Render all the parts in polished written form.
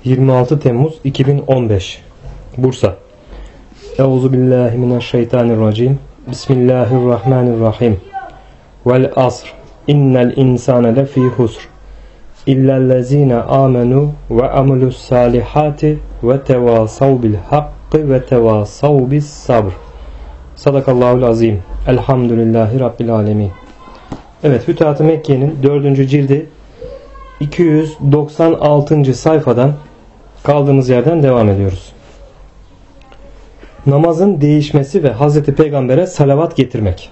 26 Temmuz 2015 Bursa. Euzubillahimineşşeytanirracim. Bismillahirrahmanirrahim. Vel asr. İnnel insane lefî husr. İllellezîne âmenû ve amilus salihati ve tevâsav bil hakkı ve tevâsav bis sabr. Sadakallahul azim. Elhamdülillahi Rabbil alemin. Evet, Fütuhat-ı Mekke'nin 4. cildi 296. sayfadan kaldığımız yerden devam ediyoruz. Namazın değişmesi ve Hazreti Peygamber'e salavat getirmek.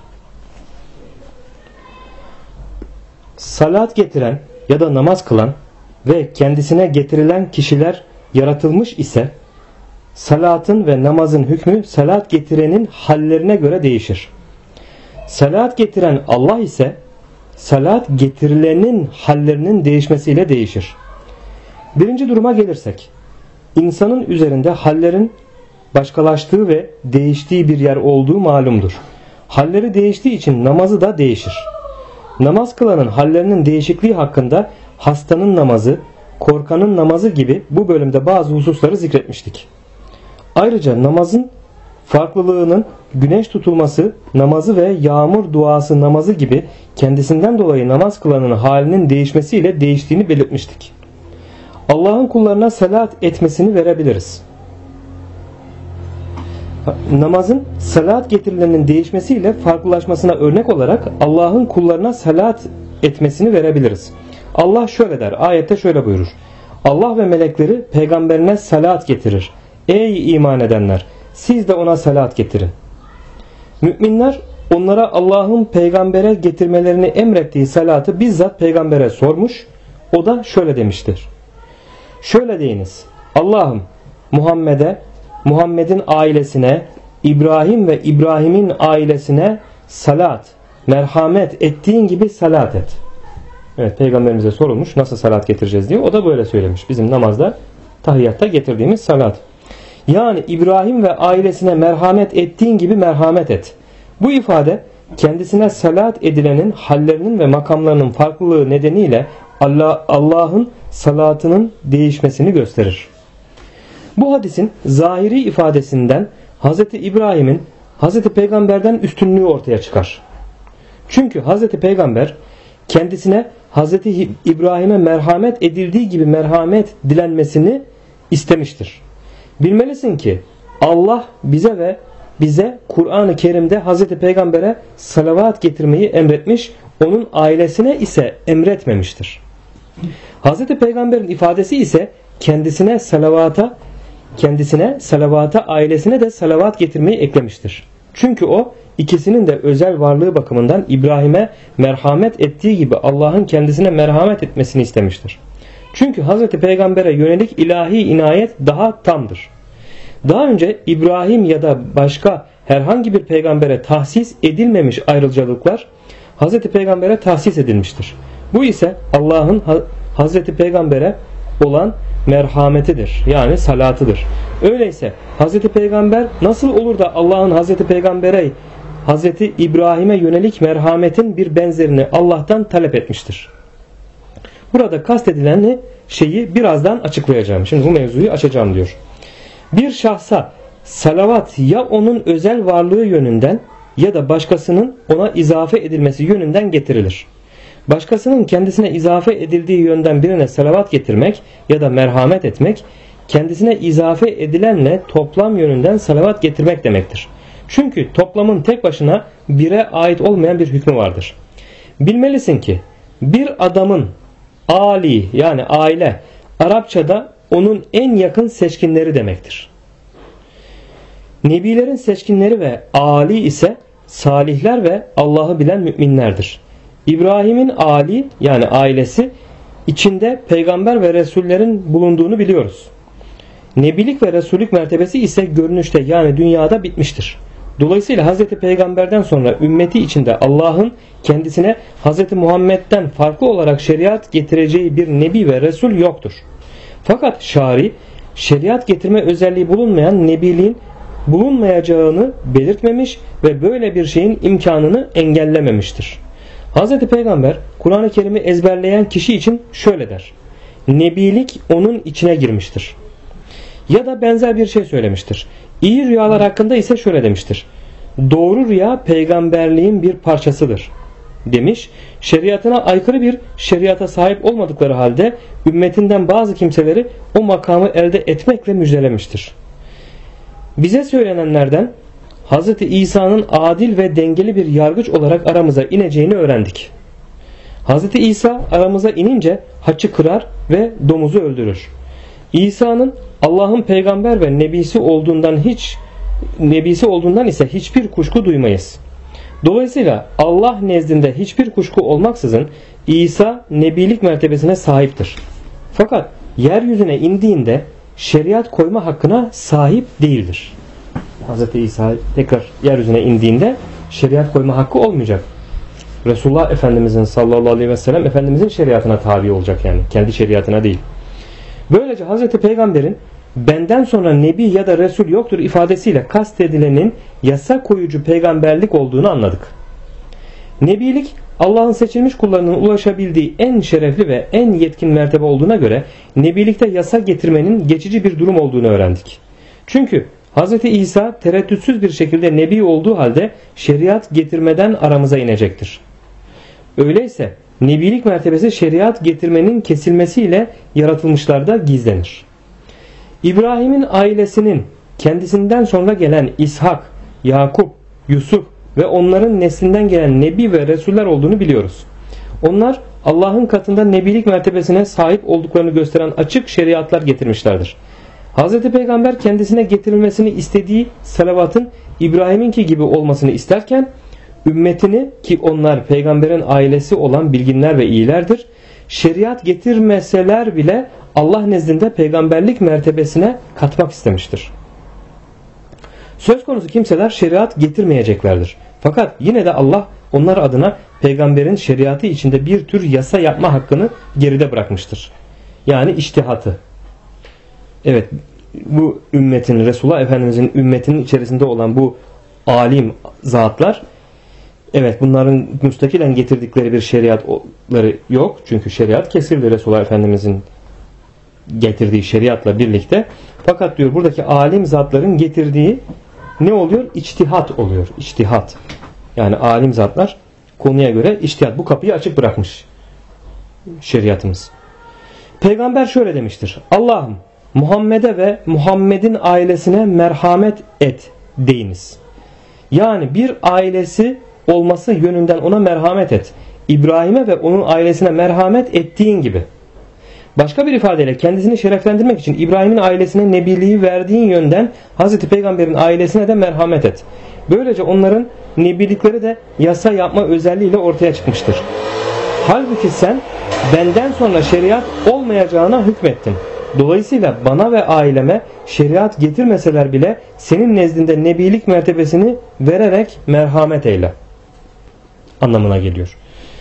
Salat getiren ya da namaz kılan ve kendisine getirilen kişiler yaratılmış ise salatın ve namazın hükmü salat getirenin hallerine göre değişir. Salat getiren Allah ise salat getirilenin hallerinin değişmesiyle değişir. Birinci duruma gelirsek, insanın üzerinde hallerin başkalaştığı ve değiştiği bir yer olduğu malumdur. Halleri değiştiği için namazı da değişir. Namaz kılanın hallerinin değişikliği hakkında hastanın namazı, korkanın namazı gibi bu bölümde bazı hususları zikretmiştik. Ayrıca namazın farklılığının güneş tutulması namazı ve yağmur duası namazı gibi kendisinden dolayı namaz kılanın halinin değişmesiyle değiştiğini belirtmiştik. Allah'ın kullarına salat etmesini verebiliriz. Namazın salat getirilenin değişmesiyle farklılaşmasına örnek olarak Allah'ın kullarına salat etmesini verebiliriz. Allah şöyle der, ayette şöyle buyurur. Allah ve melekleri peygamberine salat getirir. Ey iman edenler! Siz de ona salat getirin. Müminler onlara Allah'ın peygambere getirmelerini emrettiği salatı bizzat peygambere sormuş. O da şöyle demiştir. Şöyle deyiniz. Allah'ım Muhammed'e, Muhammed'in ailesine, İbrahim ve İbrahim'in ailesine salat, merhamet ettiğin gibi salat et. Evet, peygamberimize sorulmuş nasıl salat getireceğiz diye. O da böyle söylemiş. Bizim namazda, tahiyyatta getirdiğimiz salat. Yani İbrahim ve ailesine merhamet ettiğin gibi merhamet et. Bu ifade kendisine salat edilenin hallerinin ve makamlarının farklılığı nedeniyle Allah'ın salatının değişmesini gösterir. Bu hadisin zahiri ifadesinden Hz. İbrahim'in Hz. Peygamber'den üstünlüğü ortaya çıkar. Çünkü Hz. Peygamber kendisine Hz. İbrahim'e merhamet edildiği gibi merhamet dilenmesini istemiştir. Bilmelisin ki Allah bize Kur'an-ı Kerim'de Hz. Peygamber'e salavat getirmeyi emretmiş, onun ailesine ise emretmemiştir. Hz. Peygamber'in ifadesi ise kendisine salavata ailesine de salavat getirmeyi eklemiştir. Çünkü o ikisinin de özel varlığı bakımından İbrahim'e merhamet ettiği gibi Allah'ın kendisine merhamet etmesini istemiştir. Çünkü Hz. Peygamber'e yönelik ilahi inayet daha tamdır. Daha önce İbrahim ya da başka herhangi bir peygambere tahsis edilmemiş ayrıcalıklar Hz. Peygamber'e tahsis edilmiştir. Bu ise Allah'ın Hz. Peygamber'e olan merhametidir. Yani salatıdır. Öyleyse Hz. Peygamber nasıl olur da Allah'ın Hz. Peygamber'e Hz. İbrahim'e yönelik merhametin bir benzerini Allah'tan talep etmiştir. Burada kastedilen şeyi birazdan açıklayacağım. Şimdi bu mevzuyu açacağım diyor. Bir şahsa salavat ya onun özel varlığı yönünden ya da başkasının ona izafe edilmesi yönünden getirilir. Başkasının kendisine izafe edildiği yönden birine salavat getirmek ya da merhamet etmek, kendisine izafe edilenle toplam yönünden salavat getirmek demektir. Çünkü toplamın tek başına bire ait olmayan bir hükmü vardır. Bilmelisin ki bir adamın Ali yani aile Arapçada onun en yakın seçkinleri demektir. Nebilerin seçkinleri ve Ali ise salihler ve Allah'ı bilen müminlerdir. İbrahim'in Ali yani ailesi içinde peygamber ve resullerin bulunduğunu biliyoruz. Nebilik ve resullük mertebesi ise görünüşte yani dünyada bitmiştir. Dolayısıyla Hz. Peygamber'den sonra ümmeti içinde Allah'ın kendisine Hz. Muhammed'den farklı olarak şeriat getireceği bir nebi ve resul yoktur. Fakat şari şeriat getirme özelliği bulunmayan nebiliğin bulunmayacağını belirtmemiş ve böyle bir şeyin imkanını engellememiştir. Hz. Peygamber Kur'an-ı Kerim'i ezberleyen kişi için şöyle der. nebilik onun içine girmiştir. Ya da benzer bir şey söylemiştir. İyi rüyalar hakkında ise şöyle demiştir: doğru rüya peygamberliğin bir parçasıdır demiş. Şeriatına aykırı bir şeriata sahip olmadıkları halde ümmetinden bazı kimseleri o makamı elde etmekle müjdelemiştir. Bize söylenenlerden Hz. İsa'nın adil ve dengeli bir yargıç olarak aramıza ineceğini öğrendik. Hz. İsa aramıza inince haçı kırar ve domuzu öldürür. İsa'nın Allah'ın peygamber ve nebisi olduğundan ise hiçbir kuşku duymayız. Dolayısıyla Allah nezdinde hiçbir kuşku olmaksızın İsa nebilik mertebesine sahiptir. Fakat yeryüzüne indiğinde şeriat koyma hakkına sahip değildir. Hz. İsa tekrar yeryüzüne indiğinde şeriat koyma hakkı olmayacak. Resulullah Efendimizin sallallahu aleyhi ve sellem Efendimizin şeriatına tabi olacak, yani kendi şeriatına değil. Böylece Hz. Peygamber'in benden sonra nebi ya da resul yoktur ifadesiyle kastedilenin yasa koyucu peygamberlik olduğunu anladık. Nebilik Allah'ın seçilmiş kullarının ulaşabildiği en şerefli ve en yetkin mertebe olduğuna göre nebilikte yasa getirmenin geçici bir durum olduğunu öğrendik. Çünkü Hz. İsa tereddütsüz bir şekilde nebi olduğu halde şeriat getirmeden aramıza inecektir. Öyleyse nebilik mertebesi şeriat getirmenin kesilmesiyle yaratılmışlarda gizlenir. İbrahim'in ailesinin kendisinden sonra gelen İshak, Yakup, Yusuf ve onların neslinden gelen nebi ve resuller olduğunu biliyoruz. Onlar Allah'ın katında nebilik mertebesine sahip olduklarını gösteren açık şeriatlar getirmişlerdir. Hz. Peygamber kendisine getirilmesini istediği salavatın İbrahim'inki gibi olmasını isterken ümmetini, ki onlar peygamberin ailesi olan bilginler ve iyilerdir, şeriat getirmeseler bile Allah nezdinde peygamberlik mertebesine katmak istemiştir. Söz konusu kimseler şeriat getirmeyeceklerdir. Fakat yine de Allah onlar adına peygamberin şeriatı içinde bir tür yasa yapma hakkını geride bırakmıştır. Yani içtihatı. Evet, bu ümmetin, Resulullah Efendimizin ümmetinin içerisinde olan bu alim zatlar, evet, bunların müstakilen getirdikleri bir şeriatları yok. Çünkü şeriat kesildi Resulullah Efendimizin getirdiği şeriatla birlikte. Fakat diyor buradaki alim zatların getirdiği ne oluyor? İçtihat oluyor. İçtihat. Yani alim zatlar konuya göre içtihat. Bu kapıyı açık bırakmış şeriatımız. Peygamber şöyle demiştir: Allah'ım Muhammed'e ve Muhammed'in ailesine merhamet et deyiniz. Yani bir ailesi olması yönünden ona merhamet et. İbrahim'e ve onun ailesine merhamet ettiğin gibi. Başka bir ifadeyle kendisini şereflendirmek için İbrahim'in ailesine nebiliği verdiğin yönden Hazreti Peygamber'in ailesine de merhamet et. Böylece onların nebilikleri de yasa yapma özelliğiyle ortaya çıkmıştır. Halbuki sen benden sonra şeriat olmayacağına hükmettin. Dolayısıyla bana ve aileme şeriat getirmeseler bile senin nezdinde nebilik mertebesini vererek merhamet eyle anlamına geliyor.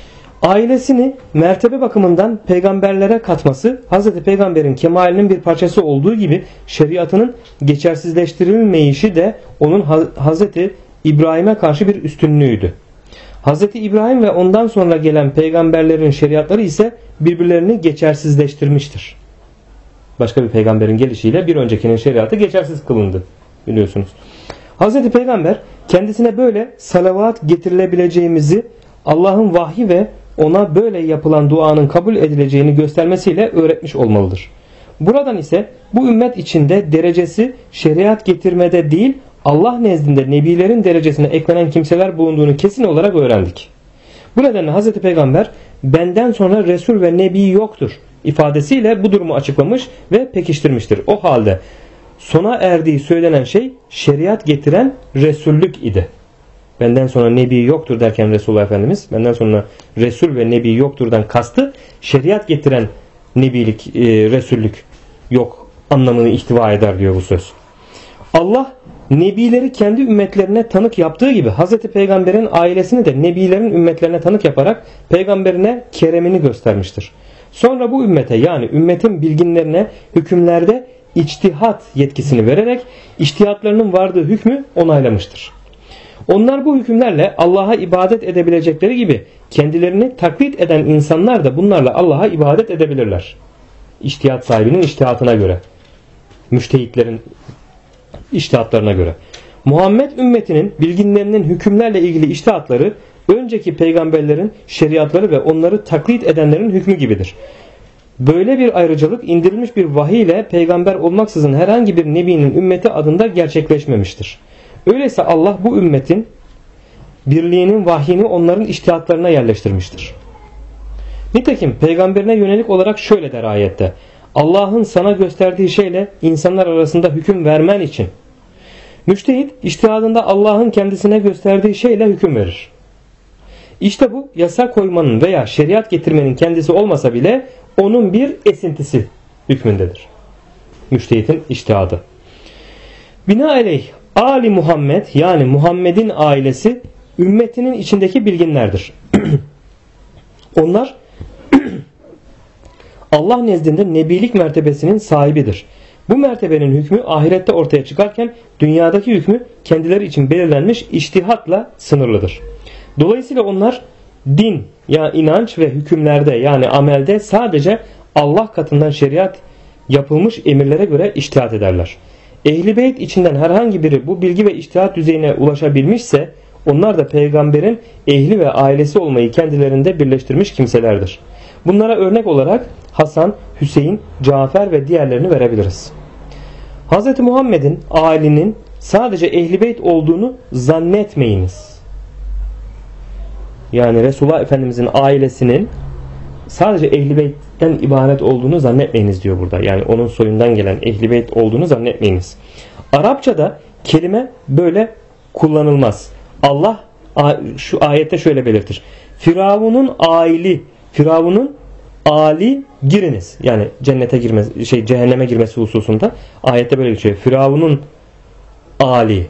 Ailesini mertebe bakımından peygamberlere katması Hz. Peygamber'in kemalinin bir parçası olduğu gibi şeriatının geçersizleştirilmeyişi de onun Hz. İbrahim'e karşı bir üstünlüğüydü. Hz. İbrahim ve ondan sonra gelen peygamberlerin şeriatları ise birbirlerini geçersizleştirmiştir. Başka bir peygamberin gelişiyle bir öncekinin şeriatı geçersiz kılındı, biliyorsunuz. Hz. Peygamber kendisine böyle salavat getirilebileceğimizi, Allah'ın vahyi ve ona böyle yapılan duanın kabul edileceğini göstermesiyle öğretmiş olmalıdır. Buradan ise bu ümmet içinde derecesi şeriat getirmede değil, Allah nezdinde nebilerin derecesine eklenen kimseler bulunduğunu kesin olarak öğrendik. Bu nedenle Hz. Peygamber benden sonra Resul ve Nebi yoktur ifadesiyle bu durumu açıklamış ve pekiştirmiştir. O halde sona erdiği söylenen şey şeriat getiren Resullük idi. Benden sonra Nebi yoktur derken Resulullah Efendimiz, benden sonra Resul ve Nebi yokturdan kastı şeriat getiren Nebilik, Resullük yok anlamını ihtiva eder diyor bu söz. Allah Nebileri kendi ümmetlerine tanık yaptığı gibi Hz. Peygamber'in ailesini de Nebilerin ümmetlerine tanık yaparak Peygamberine keremini göstermiştir. Sonra bu ümmete, yani ümmetin bilginlerine hükümlerde içtihat yetkisini vererek içtihatlarının vardığı hükmü onaylamıştır. Onlar bu hükümlerle Allah'a ibadet edebilecekleri gibi kendilerini taklit eden insanlar da bunlarla Allah'a ibadet edebilirler. İçtihat sahibinin içtihatına göre. Müştehitlerin içtihatlarına göre. Muhammed ümmetinin bilginlerinin hükümlerle ilgili içtihatları önceki peygamberlerin şeriatları ve onları taklit edenlerin hükmü gibidir. Böyle bir ayrıcalık indirilmiş bir vahiy ile peygamber olmaksızın herhangi bir nebinin ümmeti adında gerçekleşmemiştir. Öyleyse Allah bu ümmetin birliğinin vahyini onların içtihatlarına yerleştirmiştir. Nitekim peygamberine yönelik olarak şöyle der ayette: Allah'ın sana gösterdiği şeyle insanlar arasında hüküm vermen için. Müştehit içtihadında Allah'ın kendisine gösterdiği şeyle hüküm verir. İşte bu yasa koymanın veya şeriat getirmenin kendisi olmasa bile onun bir esintisi hükmündedir. Müştehitin içtihadı. Binaenaleyh Ali Muhammed, yani Muhammed'in ailesi ümmetinin içindeki bilginlerdir. Onlar Allah nezdinde nebilik mertebesinin sahibidir. Bu mertebenin hükmü ahirette ortaya çıkarken dünyadaki hükmü kendileri için belirlenmiş içtihatla sınırlıdır. Dolayısıyla onlar din, yani inanç ve hükümlerde, yani amelde sadece Allah katından şeriat yapılmış emirlere göre içtihat ederler. Ehl-i Beyt içinden herhangi biri bu bilgi ve içtihat düzeyine ulaşabilmişse onlar da peygamberin ehli ve ailesi olmayı kendilerinde birleştirmiş kimselerdir. Bunlara örnek olarak Hasan, Hüseyin, Cafer ve diğerlerini verebiliriz. Hz. Muhammed'in ailinin sadece Ehl-i Beyt olduğunu zannetmeyiniz. Yani Resulullah Efendimizin ailesinin sadece Ehl-i Beyt'ten ibaret olduğunu zannetmeyiniz diyor burada. Yani onun soyundan gelen Ehl-i Beyt olduğunu zannetmeyiniz. Arapçada kelime böyle kullanılmaz. Allah şu ayette şöyle belirtir: Firavun'un Ali giriniz. Yani cennete girmesi, cehenneme girmesi hususunda ayette böyle geçiyor. Firavun'un Ali,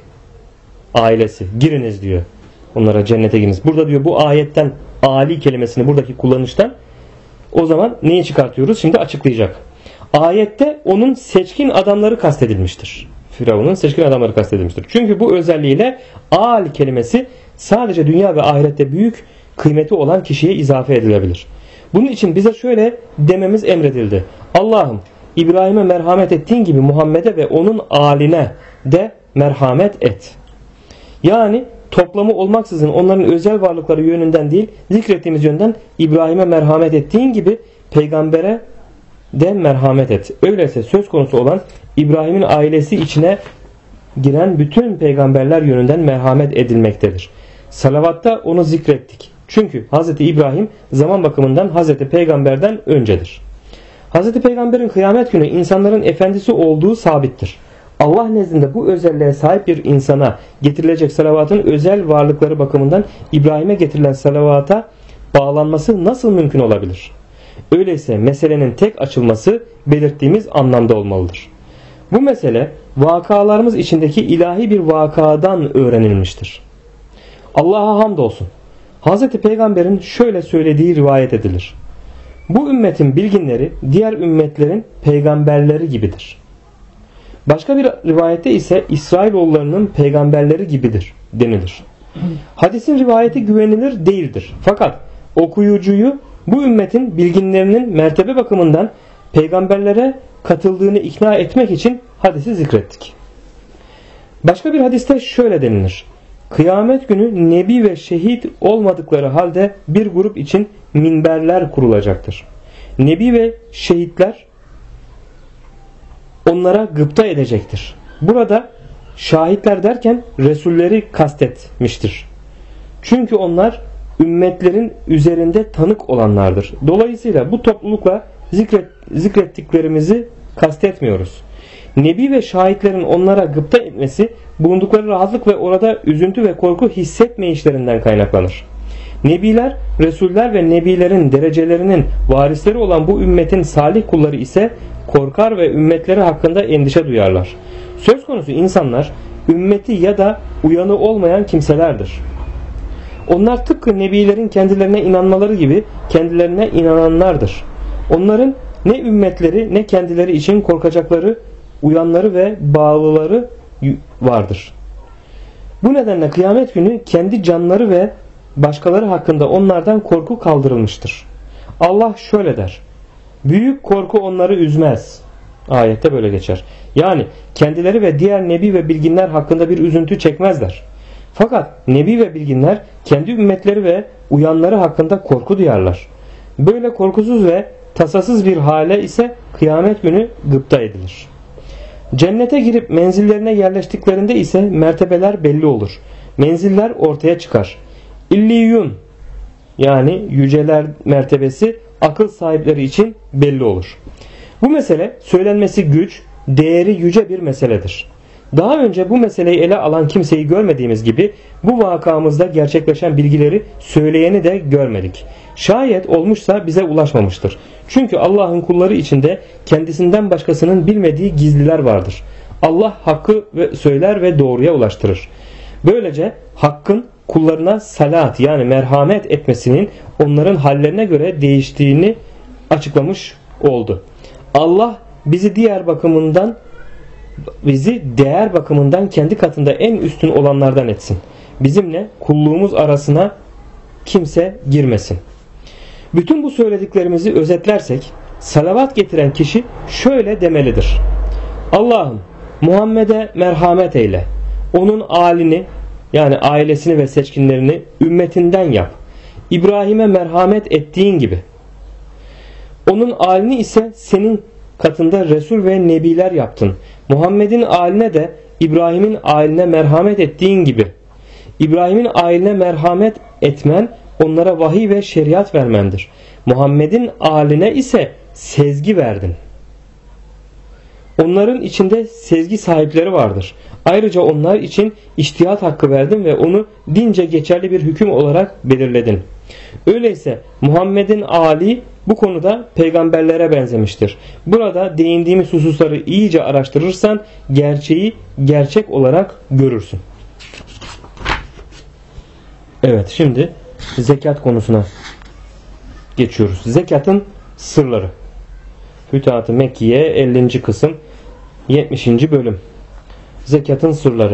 ailesi giriniz diyor. Onlara cennete giriniz. Burada diyor bu ayetten Ali kelimesini, buradaki kullanıştan o zaman neyi çıkartıyoruz? Şimdi açıklayacak. Ayette onun seçkin adamları kastedilmiştir. Firavun'un seçkin adamları kastedilmiştir. Çünkü bu özelliğiyle Ali kelimesi sadece dünya ve ahirette büyük kıymeti olan kişiye izafe edilebilir. Bunun için bize şöyle dememiz emredildi: Allah'ım İbrahim'e merhamet ettiğin gibi Muhammed'e ve onun aline de merhamet et. Yani toplamı olmaksızın onların özel varlıkları yönünden değil, zikrettiğimiz yönden İbrahim'e merhamet ettiğin gibi peygambere de merhamet et. Öyleyse söz konusu olan İbrahim'in ailesi içine giren bütün peygamberler yönünden merhamet edilmektedir. Salavatta onu zikrettik. Çünkü Hz. İbrahim zaman bakımından Hz. Peygamber'den öncedir. Hz. Peygamber'in kıyamet günü insanların efendisi olduğu sabittir. Allah nezdinde bu özelliğe sahip bir insana getirilecek salavatın özel varlıkları bakımından İbrahim'e getirilen salavata bağlanması nasıl mümkün olabilir? Öyleyse meselenin tek açılması belirttiğimiz anlamda olmalıdır. Bu mesele vakalarımız içindeki ilahi bir vakadan öğrenilmiştir. Allah'a hamdolsun. Hz. Peygamber'in şöyle söylediği rivayet edilir: Bu ümmetin bilginleri diğer ümmetlerin peygamberleri gibidir. Başka bir rivayette ise İsrailoğullarının peygamberleri gibidir denilir. Hadisin rivayeti güvenilir değildir. Fakat okuyucuyu bu ümmetin bilginlerinin mertebe bakımından peygamberlere katıldığını ikna etmek için hadisi zikrettik. Başka bir hadiste şöyle denilir: Kıyamet günü nebi ve şehit olmadıkları halde bir grup için minberler kurulacaktır. Nebi ve şehitler onlara gıpta edecektir. Burada şahitler derken Resulleri kastetmiştir. Çünkü onlar ümmetlerin üzerinde tanık olanlardır. Dolayısıyla bu toplulukla zikrettiklerimizi kastetmiyoruz. Nebi ve şahitlerin onlara gıpta etmesi bulundukları rahatlık ve orada üzüntü ve korku hissetmeyişlerinden kaynaklanır. Nebiler, Resuller ve Nebilerin derecelerinin varisleri olan bu ümmetin salih kulları ise korkar ve ümmetleri hakkında endişe duyarlar. Söz konusu insanlar ümmeti ya da uyanı olmayan kimselerdir. Onlar tıpkı Nebilerin kendilerine inanmaları gibi kendilerine inananlardır. Onların ne ümmetleri ne kendileri için korkacakları, uyanları ve bağlıları vardır. Bu nedenle kıyamet günü kendi canları ve başkaları hakkında onlardan korku kaldırılmıştır. Allah şöyle der: Büyük korku onları üzmez. Ayette böyle geçer. Yani kendileri ve diğer nebi ve bilginler hakkında bir üzüntü çekmezler. Fakat nebi ve bilginler kendi ümmetleri ve uyanları hakkında korku duyarlar. Böyle korkusuz ve tasasız bir hale ise kıyamet günü gıpta edilir. Cennete girip menzillerine yerleştiklerinde ise mertebeler belli olur. Menziller ortaya çıkar. İlliyun, yani yüceler mertebesi akıl sahipleri için belli olur. Bu mesele söylenmesi güç, değeri yüce bir meseledir. Daha önce bu meseleyi ele alan kimseyi görmediğimiz gibi bu vakamızda gerçekleşen bilgileri söyleyeni de görmedik. Şayet olmuşsa bize ulaşmamıştır. Çünkü Allah'ın kulları içinde kendisinden başkasının bilmediği gizliler vardır. Allah hakkı söyler ve doğruya ulaştırır. Böylece hakkın kullarına salat, yani merhamet etmesinin onların hallerine göre değiştiğini açıklamış oldu. Allah bizi değer bakımından kendi katında en üstün olanlardan etsin. Bizimle kulluğumuz arasına kimse girmesin. Bütün bu söylediklerimizi özetlersek, salavat getiren kişi şöyle demelidir: Allah'ım Muhammed'e merhamet eyle. Onun âlini, yani ailesini ve seçkinlerini ümmetinden yap. İbrahim'e merhamet ettiğin gibi. Onun âlini ise senin katında Resul ve Nebiler yaptın. Muhammed'in âline de İbrahim'in âline merhamet ettiğin gibi. İbrahim'in âline merhamet etmen onlara vahiy ve şeriat vermendir. Muhammed'in âline ise sezgi verdin. Onların içinde sezgi sahipleri vardır. Ayrıca onlar için içtihat hakkı verdin ve onu dince geçerli bir hüküm olarak belirledin. Öyleyse Muhammed'in âli bu konuda peygamberlere benzemiştir. Burada değindiğimiz hususları iyice araştırırsan gerçeği gerçek olarak görürsün. Evet, şimdi zekat konusuna geçiyoruz. Zekatın sırları. Fütuhat-ı Mekkiye 50. kısım 70. bölüm. Zekatın sırları.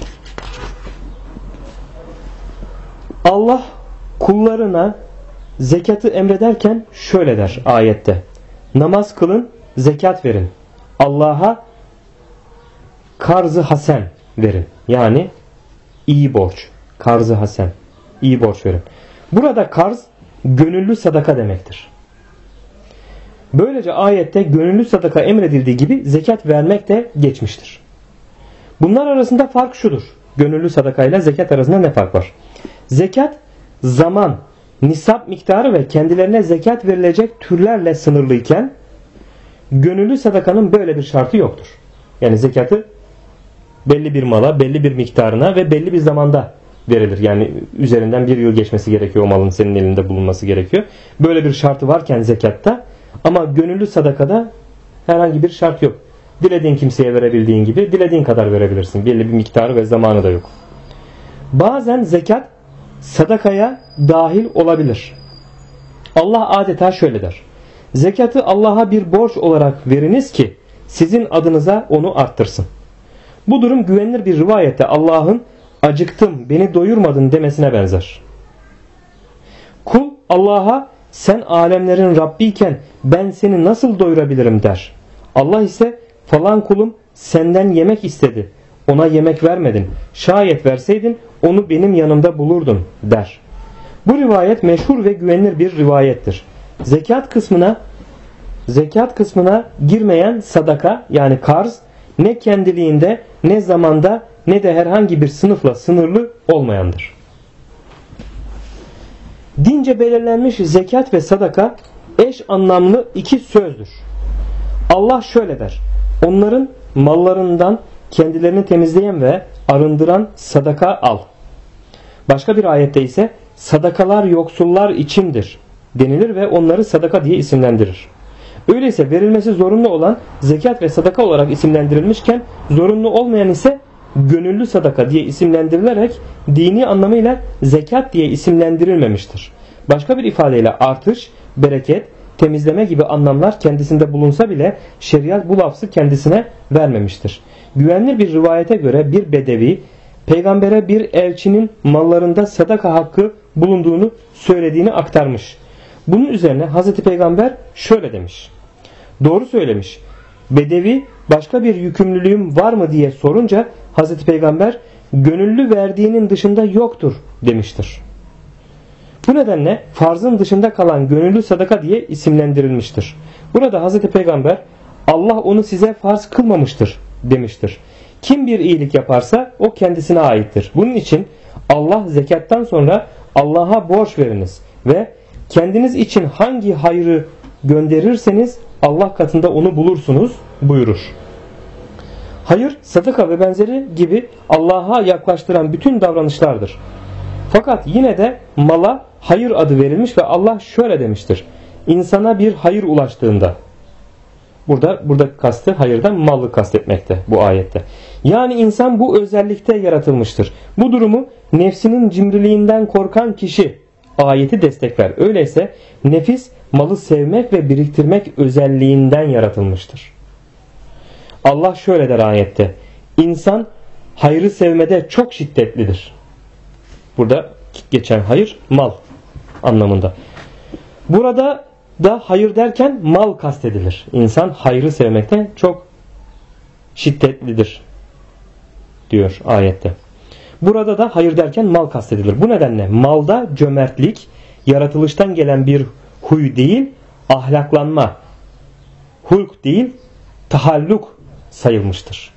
Allah kullarına zekatı emrederken şöyle der ayette: namaz kılın, zekat verin. Allah'a karz-ı hasen verin. Yani iyi borç. Karz-ı hasen. İyi borç verin. Burada karz gönüllü sadaka demektir. Böylece ayette gönüllü sadaka emredildiği gibi zekat vermek de geçmiştir. Bunlar arasında fark şudur. Gönüllü sadakayla zekat arasında ne fark var? Zekat zaman, nisap miktarı ve kendilerine zekat verilecek türlerle sınırlıyken gönüllü sadakanın böyle bir şartı yoktur. Yani zekatı belli bir mala, belli bir miktarına ve belli bir zamanda verilir. Yani üzerinden bir yıl geçmesi gerekiyor, o malın senin elinde bulunması gerekiyor. Böyle bir şartı varken zekatta, ama gönüllü sadakada herhangi bir şart yok. Dilediğin kimseye verebildiğin gibi dilediğin kadar verebilirsin. Belli bir miktarı ve zamanı da yok. Bazen zekat sadakaya dahil olabilir. Allah adeta şöyle der: zekatı Allah'a bir borç olarak veriniz ki sizin adınıza onu arttırsın. Bu durum güvenilir bir rivayette Allah'ın acıktım, beni doyurmadın demesine benzer. Kul Allah'a sen alemlerin Rabbiyken ben seni nasıl doyurabilirim der. Allah ise falan kulum senden yemek istedi, ona yemek vermedin. Şayet verseydin onu benim yanımda bulurdun der. Bu rivayet meşhur ve güvenilir bir rivayettir. Zekat kısmına girmeyen sadaka, yani karz, ne kendiliğinde, ne zamanda, ne de herhangi bir sınıfla sınırlı olmayandır. Dince belirlenmiş zekat ve sadaka eş anlamlı iki sözdür. Allah şöyle der: onların mallarından kendilerini temizleyen ve arındıran sadaka al. Başka bir ayette ise sadakalar yoksullar içindir denilir ve onları sadaka diye isimlendirir. Öyleyse verilmesi zorunlu olan zekat ve sadaka olarak isimlendirilmişken zorunlu olmayan ise gönüllü sadaka diye isimlendirilerek dini anlamıyla zekat diye isimlendirilmemiştir. Başka bir ifadeyle artış, bereket, temizleme gibi anlamlar kendisinde bulunsa bile şeriat bu lafzı kendisine vermemiştir. Güvenilir bir rivayete göre bir bedevi peygambere bir elçinin mallarında sadaka hakkı bulunduğunu söylediğini aktarmış. Bunun üzerine Hazreti Peygamber şöyle demiş: Doğru söylemiş. Bedevi başka bir yükümlülüğüm var mı diye sorunca Hazreti Peygamber gönüllü verdiğinin dışında yoktur demiştir. Bu nedenle farzın dışında kalan gönüllü sadaka diye isimlendirilmiştir. Burada Hazreti Peygamber Allah onu size farz kılmamıştır demiştir. Kim bir iyilik yaparsa o kendisine aittir. Bunun için Allah zekattan sonra Allah'a borç veriniz ve kendiniz için hangi hayrı gönderirseniz Allah katında onu bulursunuz buyurur. Hayır, sadaka ve benzeri gibi Allah'a yaklaştıran bütün davranışlardır. Fakat yine de mala hayır adı verilmiş ve Allah şöyle demiştir. İnsana bir hayır ulaştığında, burada kastı hayırdan malı kastetmekte bu ayette. Yani insan bu özellikte yaratılmıştır. Bu durumu nefsinin cimriliğinden korkan kişi ayeti destekler. Öyleyse nefis malı sevmek ve biriktirmek özelliğinden yaratılmıştır. Allah şöyle der ayette. İnsan hayrı sevmede çok şiddetlidir. Burada geçen hayır mal anlamında. Burada da hayır derken mal kastedilir. İnsan hayrı sevmekte çok şiddetlidir diyor ayette. Burada da hayır derken mal kastedilir. Bu nedenle malda cömertlik yaratılıştan gelen bir huy değil, ahlaklanma, hulk değil, tahalluk sayılmıştır.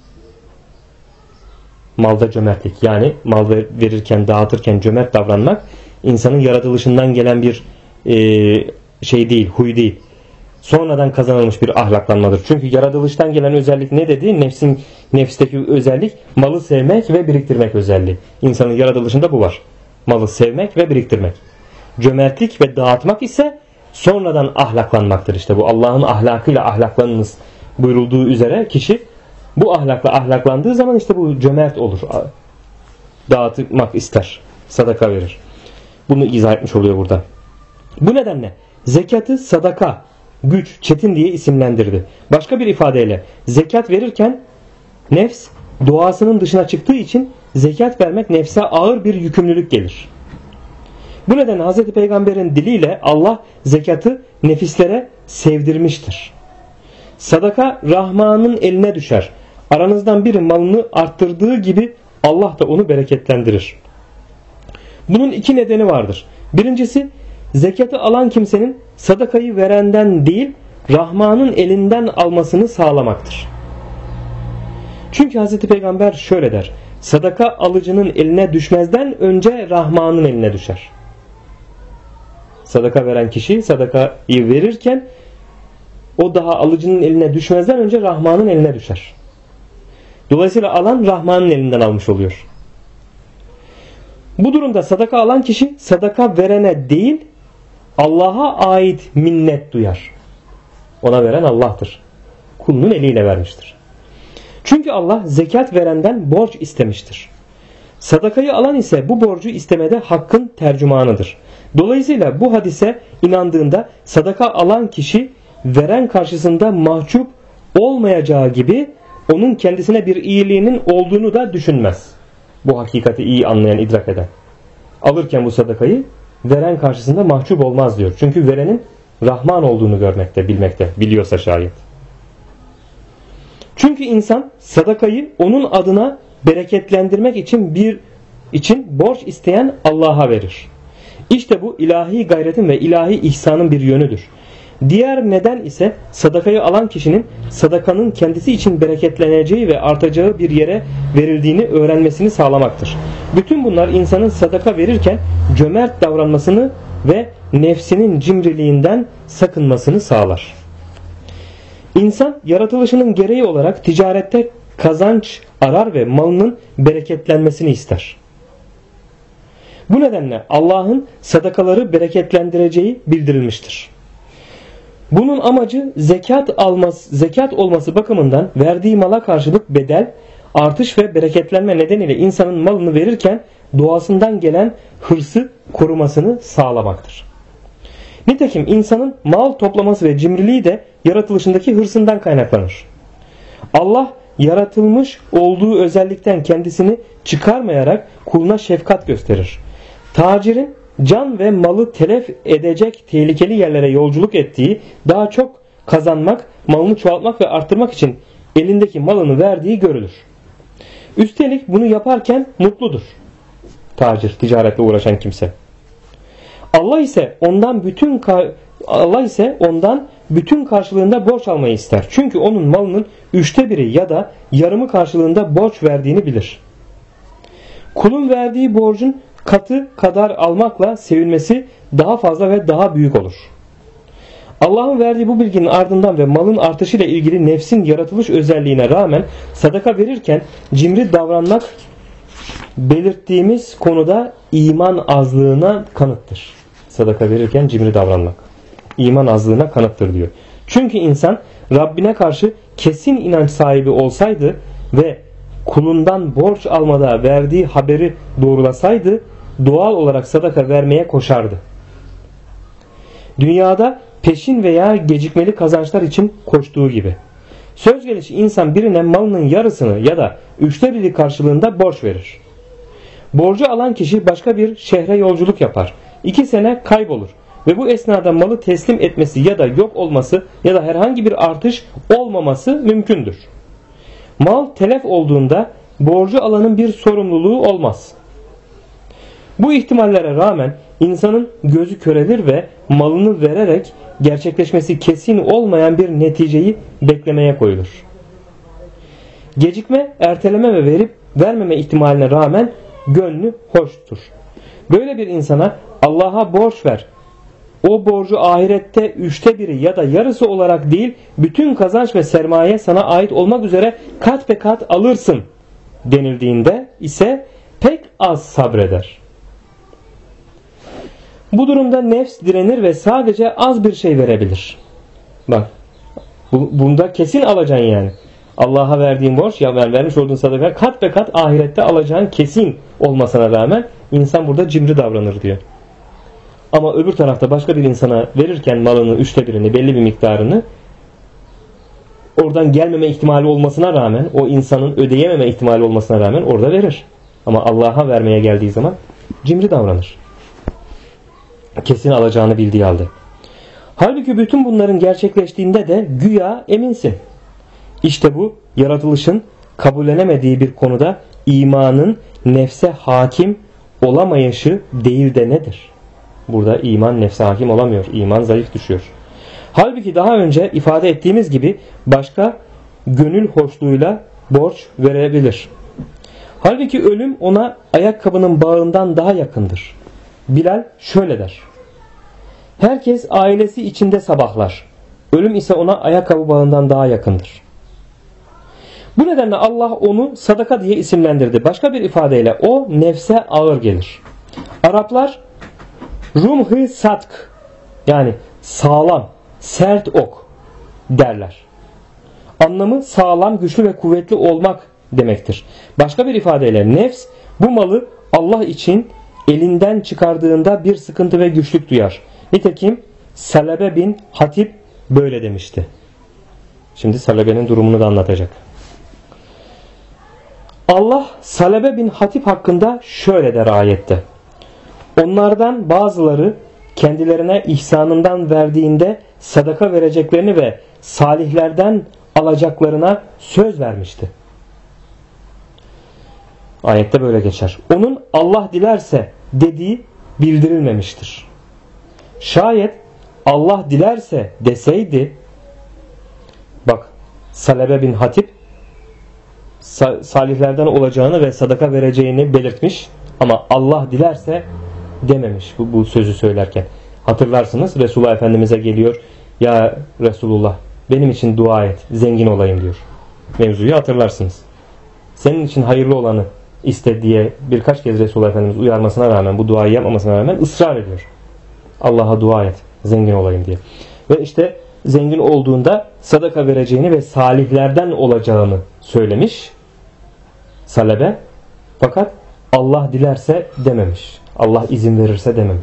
Malda cömertlik, yani mal verirken, dağıtırken cömert davranmak insanın yaratılışından gelen bir şey değil, huy değil. Sonradan kazanılmış bir ahlaklanmadır. Çünkü yaratılıştan gelen özellik ne dedi? Nefsteki özellik malı sevmek ve biriktirmek özelliği. İnsanın yaratılışında bu var. Malı sevmek ve biriktirmek. Cömertlik ve dağıtmak ise sonradan ahlaklanmaktır. İşte bu Allah'ın ahlakıyla ahlaklanınız buyurulduğu üzere kişi bu ahlakla ahlaklandığı zaman işte bu cömert olur. Dağıtmak ister. Sadaka verir. Bunu izah etmiş oluyor burada. Bu nedenle zekatı sadaka, güç, çetin diye isimlendirdi. Başka bir ifadeyle zekat verirken nefs doğasının dışına çıktığı için zekat vermek nefse ağır bir yükümlülük gelir. Bu nedenle Hz. Peygamber'in diliyle Allah zekatı nefislere sevdirmiştir. Sadaka Rahman'ın eline düşer. Aranızdan biri malını arttırdığı gibi Allah da onu bereketlendirir. Bunun iki nedeni vardır. Birincisi, zekatı alan kimsenin sadakayı verenden değil, Rahman'ın elinden almasını sağlamaktır. Çünkü Hz. Peygamber şöyle der. Sadaka alıcının eline düşmezden önce Rahman'ın eline düşer. Sadaka veren kişi sadakayı verirken o daha alıcının eline düşmezden önce Rahman'ın eline düşer. Dolayısıyla alan Rahman'ın elinden almış oluyor. Bu durumda sadaka alan kişi sadaka verene değil Allah'a ait minnet duyar. Ona veren Allah'tır. Kulunun eliyle vermiştir. Çünkü Allah zekat verenden borç istemiştir. Sadakayı alan ise bu borcu istemede hakkın tercümanıdır. Dolayısıyla bu hadise inandığında sadaka alan kişi veren karşısında mahcup olmayacağı gibi onun kendisine bir iyiliğinin olduğunu da düşünmez. Bu hakikati iyi anlayan, idrak eden. Alırken bu sadakayı veren karşısında mahcup olmaz diyor. Çünkü verenin Rahman olduğunu görmekte, bilmekte, biliyorsa şayet. Çünkü insan sadakayı onun adına bereketlendirmek için borç isteyen Allah'a verir. İşte bu ilahi gayretin ve ilahi ihsanın bir yönüdür. Diğer neden ise sadakayı alan kişinin sadakanın kendisi için bereketleneceği ve artacağı bir yere verildiğini öğrenmesini sağlamaktır. Bütün bunlar insanın sadaka verirken cömert davranmasını ve nefsinin cimriliğinden sakınmasını sağlar. İnsan yaratılışının gereği olarak ticarette kazanç arar ve malının bereketlenmesini ister. Bu nedenle Allah'ın sadakaları bereketlendireceği bildirilmiştir. Bunun amacı zekat olması bakımından verdiği mala karşılık bedel, artış ve bereketlenme nedeniyle insanın malını verirken doğasından gelen hırsı korumasını sağlamaktır. Nitekim insanın mal toplaması ve cimriliği de yaratılışındaki hırsından kaynaklanır. Allah yaratılmış olduğu özellikten kendisini çıkarmayarak kuluna şefkat gösterir. Tacirin can ve malı telef edecek tehlikeli yerlere yolculuk ettiği, daha çok kazanmak, malını çoğaltmak ve arttırmak için elindeki malını verdiği görülür. Üstelik bunu yaparken mutludur. Tacir, ticaretle uğraşan kimse. Allah ise ondan bütün karşılığında borç almayı ister. Çünkü onun malının 1/3 ya da yarımı karşılığında borç verdiğini bilir. Kulun verdiği borcun katı kadar almakla sevinmesi daha fazla ve daha büyük olur. Allah'ın verdiği bu bilginin ardından ve malın artışıyla ilgili nefsin yaratılış özelliğine rağmen sadaka verirken cimri davranmak belirttiğimiz konuda iman azlığına kanıttır. Sadaka verirken cimri davranmak iman azlığına kanıttır diyor. Çünkü insan Rabbine karşı kesin inanç sahibi olsaydı ve kulundan borç almada verdiği haberi doğrulasaydı doğal olarak sadaka vermeye koşardı. Dünyada peşin veya gecikmeli kazançlar için koştuğu gibi. Söz gelişi insan birine malının yarısını ya da 1/3 karşılığında borç verir. Borcu alan kişi başka bir şehre yolculuk yapar. 2 sene kaybolur ve bu esnada malı teslim etmesi ya da yok olması ya da herhangi bir artış olmaması mümkündür. Mal telef olduğunda borcu alanın bir sorumluluğu olmaz. Bu ihtimallere rağmen insanın gözü körelir ve malını vererek gerçekleşmesi kesin olmayan bir neticeyi beklemeye koyulur. Gecikme, erteleme ve verip vermeme ihtimaline rağmen gönlü hoştur. Böyle bir insana Allah'a borç ver, o borcu ahirette 1/3 ya da yarısı olarak değil, bütün kazanç ve sermaye sana ait olmak üzere kat be kat alırsın denildiğinde ise pek az sabreder. Bu durumda nefs direnir ve sadece az bir şey verebilir. Bak, bunda kesin alacaksın yani. Allah'a verdiğin borç, ya vermiş olduğun sadaka kat be kat ahirette alacağın kesin olmasına rağmen insan burada cimri davranır diyor. Ama öbür tarafta başka bir insana verirken malının 1/3'ünü, belli bir miktarını, oradan gelmeme ihtimali olmasına rağmen, o insanın ödeyememe ihtimali olmasına rağmen orada verir. Ama Allah'a vermeye geldiği zaman cimri davranır. Kesin alacağını bildiği halde. Halbuki bütün bunların gerçekleştiğinde de güya eminsin. İşte bu yaratılışın kabullenemediği bir konuda imanın nefse hakim olamayışı değil de nedir? Burada iman nefse hakim olamıyor. İman zayıf düşüyor. Halbuki daha önce ifade ettiğimiz gibi başka gönül hoşluğuyla borç verebilir. Halbuki ölüm ona ayakkabının bağından daha yakındır. Bilal şöyle der: herkes ailesi içinde sabahlar. Ölüm ise ona ayakkabı bağından daha yakındır. Bu nedenle Allah onu sadaka diye isimlendirdi. Başka bir ifadeyle o nefse ağır gelir. Araplar rumh-ı satk, yani sağlam, sert ok derler. Anlamı sağlam, güçlü ve kuvvetli olmak demektir. Başka bir ifadeyle nefs bu malı Allah için elinden çıkardığında bir sıkıntı ve güçlük duyar. Nitekim Salebe bin Hatip böyle demişti. Şimdi Salebe'nin durumunu da anlatacak. Allah Salebe bin Hatip hakkında şöyle der ayette: onlardan bazıları kendilerine ihsanından verdiğinde sadaka vereceklerini ve salihlerden alacaklarına söz vermişti. Ayette böyle geçer. Onun Allah dilerse dediği bildirilmemiştir. Şayet Allah dilerse deseydi, bak Salebe bin Hatip salihlerden olacağını ve sadaka vereceğini belirtmiş ama Allah dilerse dememiş bu sözü söylerken. Hatırlarsınız, Resulullah Efendimiz'e geliyor, ya Resulullah benim için dua et, zengin olayım diyor. Mevzuyu hatırlarsınız. Senin için hayırlı olanı iste diye birkaç kez Resulullah Efendimiz uyarmasına rağmen, bu duayı yapmamasına rağmen ısrar ediyor. Allah'a dua et, zengin olayım diye. Ve işte zengin olduğunda sadaka vereceğini ve salihlerden olacağını söylemiş Salebe. Fakat Allah dilerse dememiş. Allah izin verirse dememiş.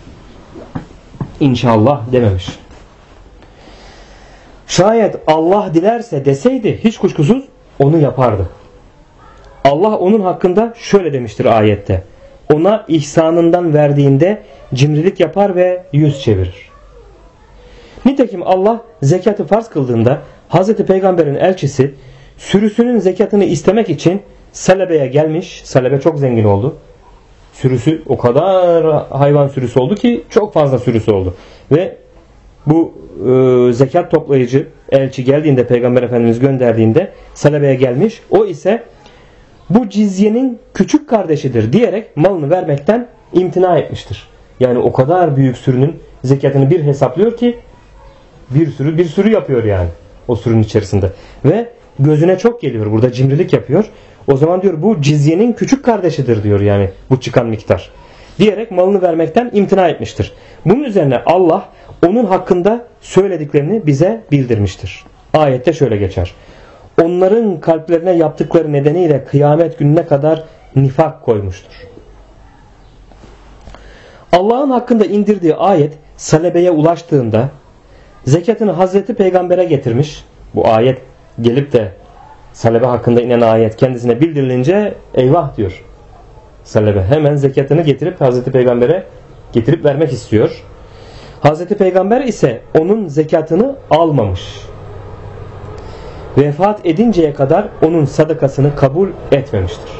İnşallah dememiş. Şayet Allah dilerse deseydi hiç kuşkusuz onu yapardı. Allah onun hakkında şöyle demiştir ayette: ona ihsanından verdiğinde cimrilik yapar ve yüz çevirir. Nitekim Allah zekatı farz kıldığında Hazreti Peygamber'in elçisi sürüsünün zekatını istemek için Selebe'ye gelmiş. Selebe çok zengin oldu. Sürüsü o kadar hayvan sürüsü oldu ki çok fazla sürüsü oldu. Ve bu zekat toplayıcı elçi geldiğinde, Peygamber Efendimiz gönderdiğinde Selebe'ye gelmiş. O ise bu cizyenin küçük kardeşidir diyerek malını vermekten imtina etmiştir. Yani o kadar büyük sürünün zekatını bir hesaplıyor ki bir sürü yapıyor yani o sürünün içerisinde. Ve gözüne çok geliyor. Burada cimrilik yapıyor. O zaman diyor bu cizyenin küçük kardeşidir diyor yani bu çıkan miktar. Diyerek malını vermekten imtina etmiştir. Bunun üzerine Allah onun hakkında söylediklerini bize bildirmiştir. Ayette şöyle geçer. Onların kalplerine yaptıkları nedeniyle kıyamet gününe kadar nifak koymuştur. Allah'ın hakkında indirdiği ayet Selebe'ye ulaştığında zekatını Hazreti Peygamber'e getirmiş. Bu ayet gelip de Selebe hakkında inen ayet kendisine bildirilince eyvah diyor. Selebe hemen zekatını getirip Hazreti Peygamber'e getirip vermek istiyor. Hazreti Peygamber ise onun zekatını almamış. Vefat edinceye kadar onun sadakasını kabul etmemiştir.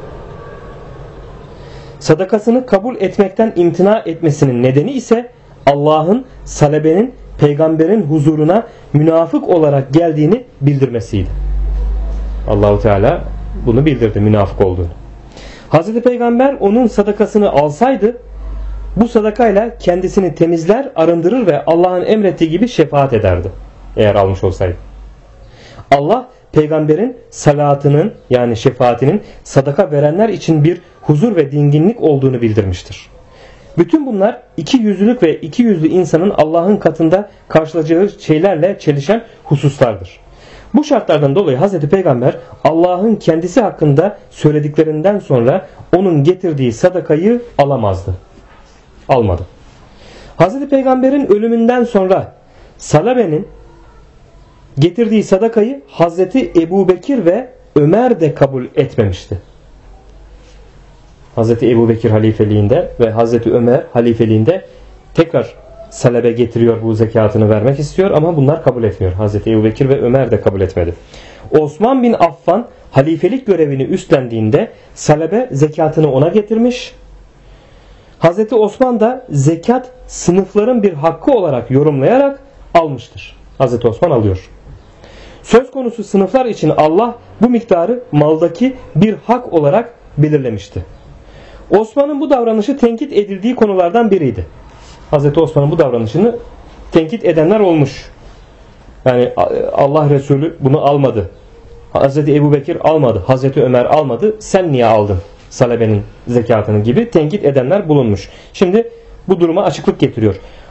Sadakasını kabul etmekten imtina etmesinin nedeni ise Allah'ın Selebe'nin Peygamberin huzuruna münafık olarak geldiğini bildirmesiydi. Allahu Teala bunu bildirdi, münafık olduğunu. Hazreti Peygamber onun sadakasını alsaydı bu sadakayla kendisini temizler, arındırır ve Allah'ın emrettiği gibi şefaat ederdi. Eğer almış olsaydı. Allah Peygamberin salatının yani şefaatinin sadaka verenler için bir huzur ve dinginlik olduğunu bildirmiştir. Bütün bunlar iki yüzlülük ve iki yüzlü insanın Allah'ın katında karşılayacağı şeylerle çelişen hususlardır. Bu şartlardan dolayı Hazreti Peygamber Allah'ın kendisi hakkında söylediklerinden sonra onun getirdiği sadakayı alamazdı. Almadı. Hazreti Peygamber'in ölümünden sonra Selebe'nin getirdiği sadakayı Hazreti Ebubekir ve Ömer de kabul etmemişti. Hazreti Ebubekir halifeliğinde ve Hazreti Ömer halifeliğinde tekrar Selebe getiriyor, bu zekatını vermek istiyor ama bunlar kabul etmiyor. Hazreti Ebubekir ve Ömer de kabul etmedi. Osman bin Affan halifelik görevini üstlendiğinde Selebe zekatını ona getirmiş. Hazreti Osman da zekat sınıfların bir hakkı olarak yorumlayarak almıştır. Hazreti Osman alıyor. Söz konusu sınıflar için Allah bu miktarı maldaki bir hak olarak belirlemişti. Osman'ın bu davranışı tenkit edildiği konulardan biriydi. Hazreti Osman'ın bu davranışını tenkit edenler olmuş. Yani Allah Resulü bunu almadı. Hazreti Ebubekir almadı. Hazreti Ömer almadı. Sen niye aldın Selebe'nin zekatını gibi tenkit edenler bulunmuş. Şimdi bu duruma açıklık getiriyor.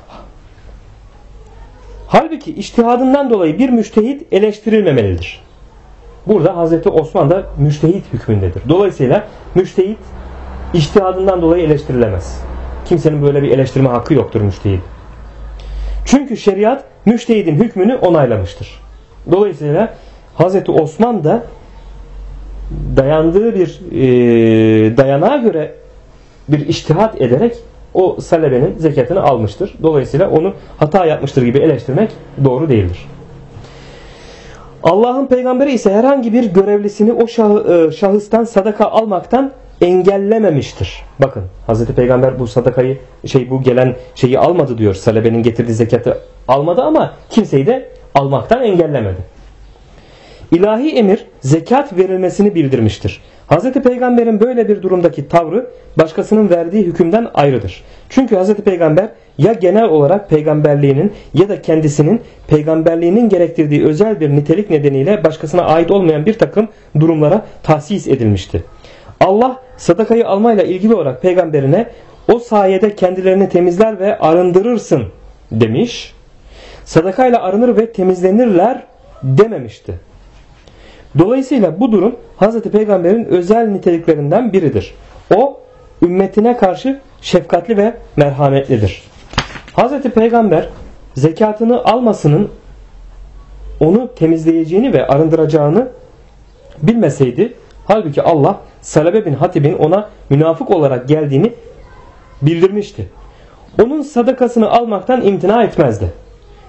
Halbuki içtihadından dolayı bir müştehit eleştirilmemelidir. Burada Hazreti Osman da müştehit hükmündedir. Dolayısıyla müştehit içtihadından dolayı eleştirilemez. Kimsenin böyle bir eleştirme hakkı yoktur müştehit. Çünkü şeriat müştehidin hükmünü onaylamıştır. Dolayısıyla Hazreti Osman da dayandığı bir dayanağa göre bir içtihat ederek o Selebe'nin zekatını almıştır. Dolayısıyla onu hata yapmıştır gibi eleştirmek doğru değildir. Allah'ın peygamberi ise herhangi bir görevlisini o şahıstan sadaka almaktan engellememiştir. Bakın Hazreti Peygamber bu sadakayı bu gelen şeyi almadı diyor. Selebe'nin getirdiği zekatı almadı ama kimseyi de almaktan engellemedi. İlahi emir zekat verilmesini bildirmiştir. Hazreti Peygamber'in böyle bir durumdaki tavrı başkasının verdiği hükümden ayrıdır. Çünkü Hazreti Peygamber ya genel olarak peygamberliğinin ya da kendisinin peygamberliğinin gerektirdiği özel bir nitelik nedeniyle başkasına ait olmayan bir takım durumlara tahsis edilmişti. Allah sadakayı almayla ilgili olarak peygamberine o sayede kendilerini temizler ve arındırırsın demiş. Sadakayla arınır ve temizlenirler dememişti. Dolayısıyla bu durum Hazreti Peygamber'in özel niteliklerinden biridir. O ümmetine karşı şefkatli ve merhametlidir. Hazreti Peygamber zekatını almasının onu temizleyeceğini ve arındıracağını bilmeseydi, halbuki Allah Selebe bin Hatib'in ona münafık olarak geldiğini bildirmişti. Onun sadakasını almaktan imtina etmezdi.